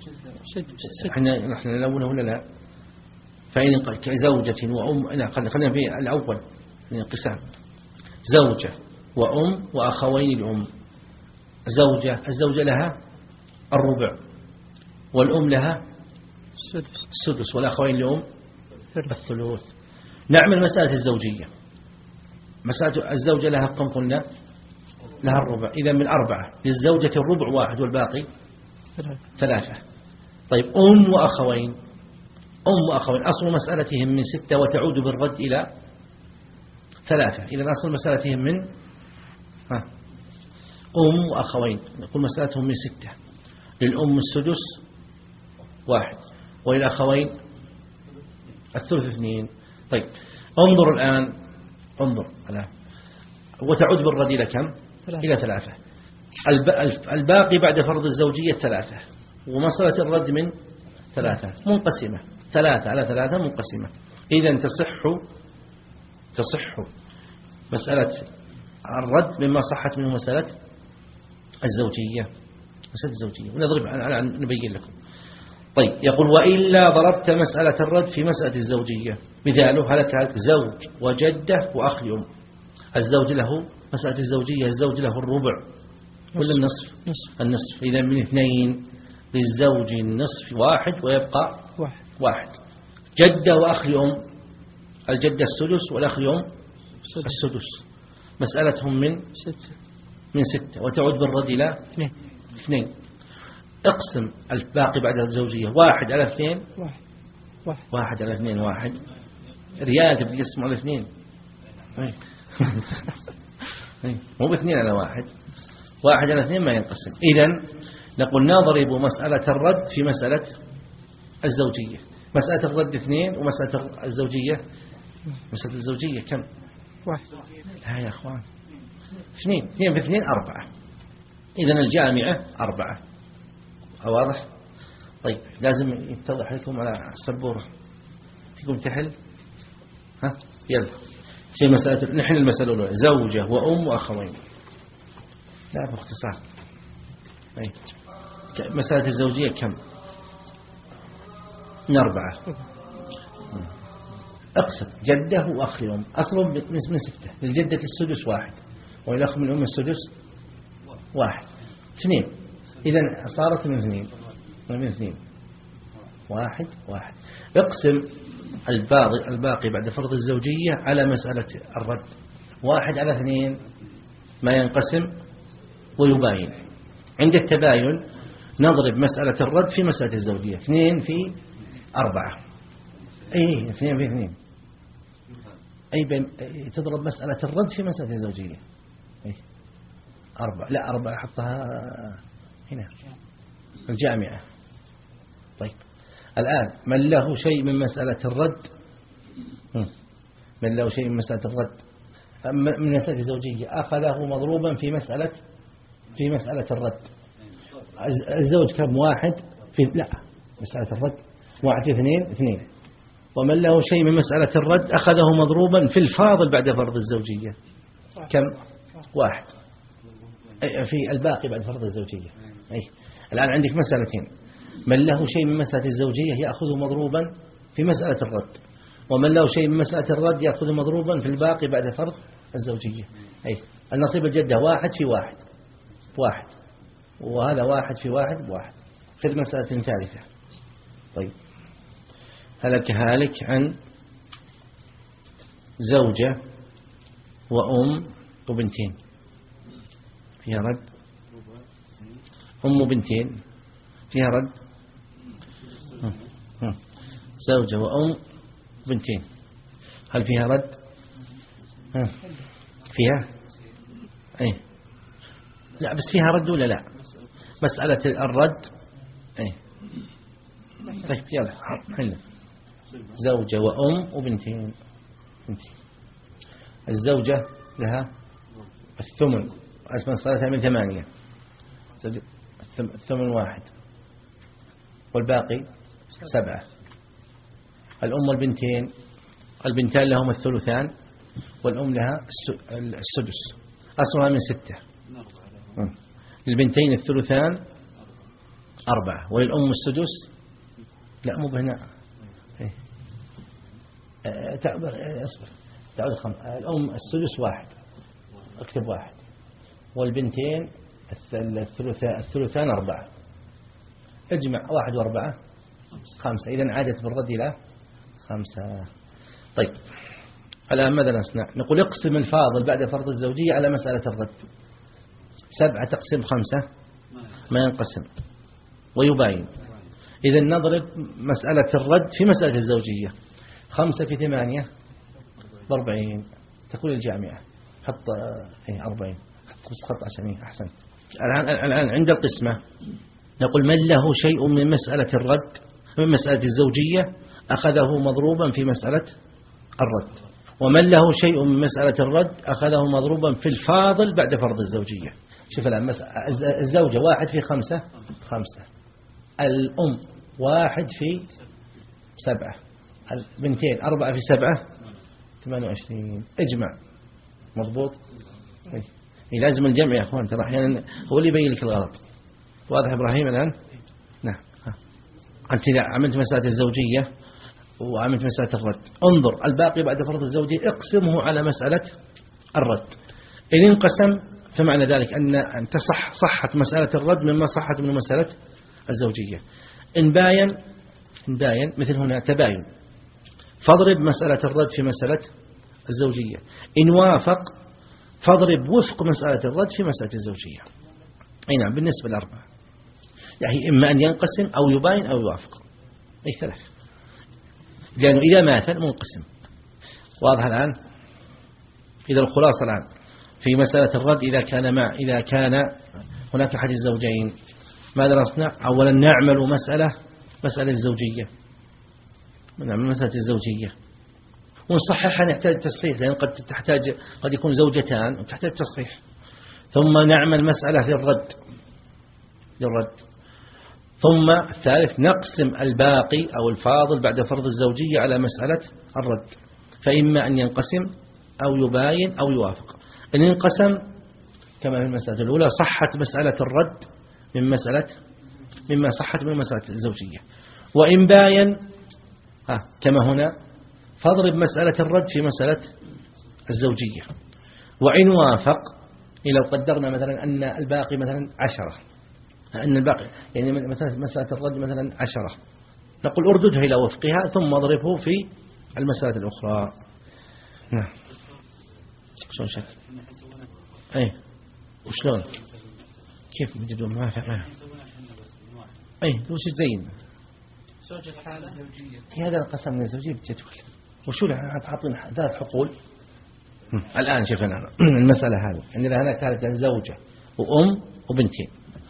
احنا نحن نلونه ولا لا؟ فإن كزوجة وأم. لا خلينا في الأول الانقسام. زوجة وأم وأخوين لأم. زوجة الزوجة لها الربع والأم لها السدس والأخوين لأم الثلث. نعمل مسألة الزوجية. مسألة الزوجة لها كم قلنا؟ لها الربع. إذا من أربعة للزوجة الربع واحد والباقي ثلاثة. طيب أم وأخوين. أم وأخوين أصل مسألتهم من ستة وتعود بالرد إلى ثلاثة. إذا أصل مسألتهم من ها أم وأخوين. نقول مسألتهم من ستة. للأم السدس واحد وللأخوين الثلث اثنين. طيب انظر الآن انظر الآن وتعود بالرد إلى كم؟ إلى ثلاثة. الباقي بعد فرض الزوجية ثلاثة، ومسألة الرد من ثلاثة منقسمة. ثلاثة على ثلاثة منقسمة. إذن تصح تصح مسألة الرد مما صحت منه مسألة الزوجية. مسألة الزوجية ونضرب على نبين لكم. طيب يقول وإلا ضربت مسألة الرد في مسألة الزوجية. مثاله هلك هلك زوج وجدة وأخ لأم. الزوج له مسألة الزوجية الزوج له الربع ولا النصف؟ نصف. النصف. إذا من اثنين للزوج النصف واحد ويبقى واحد, واحد. جدة وأخ لأم. الجدة السدس والأخ لأم السدس. مسألتهم من ستة من ستة وتعود بالرد إلى اثنين. اثنين. اقسم الباقي بعد الزوجية واحد على اثنين واحد. واحد, واحد على اثنين واحد. ريال تبي تقسم على اثنين مو باثنين على واحد. واحد على اثنين ما ينقسم. إذن نقول نضرب مسألة الرد في مسألة الزوجية. مسألة الرد اثنين ومسألة الزوجية مسألة الزوجية كم؟ واحد. لا يا أخوان اثنين. اثنين في اثنين أربعة. إذن الجامعة أربعة. واضح؟ طيب لازم يتضح لكم على السبورة. تقوم تحل ها يلا. شيء مسألة نحن المسألة الأولى زوجة وأم وأخوين. لا باختصار. أي مسألة الزوجية كم؟ من أربعة. أقسم جده وأخ الأم أصلهم من ستة. للجدة السدس واحد والأخ من الأم السدس واحد. اثنين. إذن صارت من اثنين من اثنين واحد واحد. اقسم الباقي الباقي بعد فرض الزوجية على مسألة الرد. واحد على اثنين ما ينقسم ويباين. عند التباين نضرب مسألة الرد في مسألة الزوجية. اثنين في أربعة. أي اثنين في اثنين. أي تضرب مسألة الرد في مسألة الزوجية. أي أربعة. لا أربعة حطها هنا الجامعة. طيب الآن من له شيء من مسألة الرد من له شيء من مسألة الرد من مسألة الزوجية أخذه مضروبا في مسألة في مسألة الرد. الزوج كم؟ واحد في لا مسألة الرد واحد في اثنين اثنين. ومن له شيء من مسألة الرد أخذه مضروبا في الفاضل بعد فرض الزوجية. كم؟ واحد في الباقي بعد فرض الزوجية. أي الآن عندك مسألتين. من له شيء من مسألة الزوجية يأخذ مضروبا في مسألة الرد. ومن له شيء من مسألة الرد يأخذ مضروبا في الباقي بعد فرض الزوجية. أي النصيب الجدة واحد في واحد واحد. وهذا واحد في واحد بواحد. خذ مسألة ثالثة. طيب هلك هالك عن زوجة وأم وبنتين فيها رد. أم وبنتين فيها رد. زوجة وأم وبنتين هل فيها رد؟ فيها أي لا بس فيها رد ولا لا؟ مسألة الرد أي طيب يلا حل. زوجة وأم وبنتين. بنتين. الزوجة لها الثمن. أسمى صلاتها من ثمانية. الثمن واحد والباقي سبعة. الأم والبنتين البنتان لهم الثلثان والأم لها السدس. أصلها من ستة. للبنتين الثلثان أربعة وللأم السدس لا مو بهنا. اصبر تعود خمس. الأم السدس واحد اكتب واحد والبنتين الثلثان الثلثان أربعة. اجمع واحد وأربعة خمسة. إذن عادت بالرد إلى خمسة. طيب الآن ماذا نصنع؟ نقول اقسم الفاضل بعد فرض الزوجية على مسألة الرد. سبعة تقسم خمسة ما ينقسم ويباين. إذن نضرب مسألة الرد في مسألة الزوجية. خمسة في ثمانية بأربعين تكون الجامعة. حط ايه أربعين. حط بس خط عشان أحسن. الآن الآن عند القسمة نقول من له شيء من مسألة الرد من مسألة الزوجية أخذه مضروبا في مسألة الرد. ومن له شيء من مسألة الرد أخذه مضروبا في الفاضل بعد فرض الزوجية. شوف الآن الزوجة واحد في خمسة خمسة. الأم واحد في سبعة. البنتين أربعة في سبعة ثمانية وعشرين. اجمع مضبوط. لازم الجمع يا أخوان ترى أحيانا هو اللي يبين لك الغلط. واضح إبراهيم الآن؟ نعم. أنت إذا عملت مسألة الزوجية وعملت مسألة الرد انظر الباقي بعد فرض الزوجية اقسمه على مسألة الرد. إن انقسم فمعنى ذلك أن أنت صح صحت مسألة الرد مما صحت من مسألة الزوجية. إن باين إن باين مثل هنا تباين فاضرب مسألة الرد في مسألة الزوجية. إن وافق فاضرب وفق مسألة الرد في مسألة الزوجية. أي نعم بالنسبة للأربعة يعني إما أن ينقسم أو يباين أو يوافق. أي ثلاث. لأنه إذا ماثل منقسم. واضح الآن؟ إذا الخلاصة الآن في مسألة الرد إذا كان مع إذا كان هناك أحد الزوجين ماذا نصنع؟ أولا نعمل مسألة مسألة الزوجية نعمل مسألة الزوجية ونصححها نحتاج تصحيح لأن قد تحتاج قد يكون زوجتان وتحتاج تصحيح. ثم نعمل مسألة للرد للرد ثم الثالث نقسم الباقي أو الفاضل بعد فرض الزوجية على مسألة الرد، فإما أن ينقسم أو يباين أو يوافق. إن انقسم كما في المسألة الأولى صحت مسألة الرد من مسألة مما صحت من مسألة الزوجية، وإن باين ها كما هنا فاضرب مسألة الرد في مسألة الزوجية. وإن وافق لو قدرنا مثلا أن الباقي مثلا عشرة أن الباقي يعني مثلا مسألة الرد مثلا عشرة نقول أرددها إلى وفقها ثم اضربه في المسألة الأخرى. نعم شلون شكل أي وشلون كيف بجدون ما فعلا أي وش تزين زوج الحالة زوجية في هذا القسم من الزوجية بجدول وشو له عطينا ثلاث حقول. الآن شوفنا المسألة هذه عندنا هنا كانت زوجة وأم وبنتين.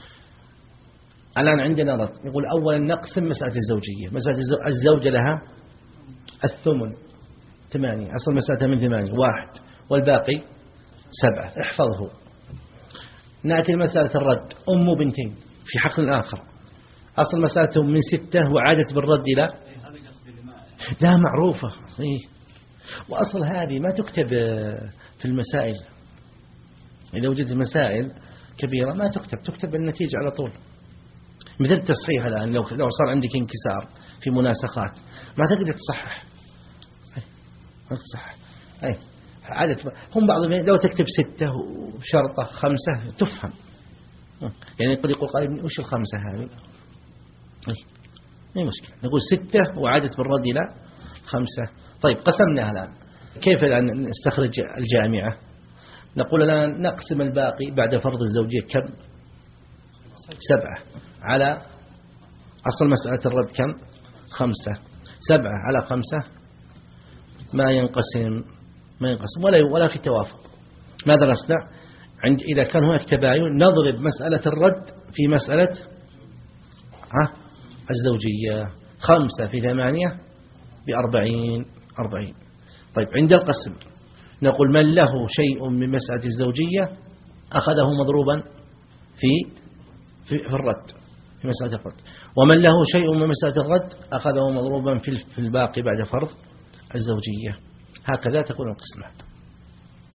الآن عندنا رد يقول أولا نقسم مسألة الزوجية. مسألة الزوجة لها الثمن ثمانية أصل مسألة من ثمانية واحد والباقي سبعة احفظه. نأتي المسألة الرد أم وبنتين في حقل آخر أصل مسألتهم من ستة وعادت بالرد إلى لا معروفة إيه. وأصل هذه ما تكتب في المسائل. إذا وجدت مسائل كبيرة ما تكتب تكتب النتيجة على طول. مثل التصحيح الآن لو لو صار عندك انكسار في مناسخات ما تقدر تصحح ما تصحح أي عادة هم بعض لو تكتب ستة وشرطة خمسة تفهم يعني قد يقول قائل وش الخمسة هذه أي ما مشكلة نقول ستة وعادت بالرد إلى خمسة. طيب قسمناها الآن كيف الآن نستخرج الجامعة؟ نقول الآن نقسم الباقي بعد فرض الزوجية كم سبعة على أصل مسألة الرد كم خمسة سبعة على خمسة ما ينقسم ما ينقسم ولا ولا في توافق. ماذا نصنع عند إذا كان هناك تباين نضرب مسألة الرد في مسألة ها الزوجية خمسة في ثمانية بأربعين أربعين. طيب عند القسم نقول من له شيء من مسألة الزوجية أخذه مضروبا في في, في الرد في مسألة الرد ومن له شيء من مسألة الرد أخذه مضروبا في الباقي بعد فرض الزوجية. هكذا تكون القسمة.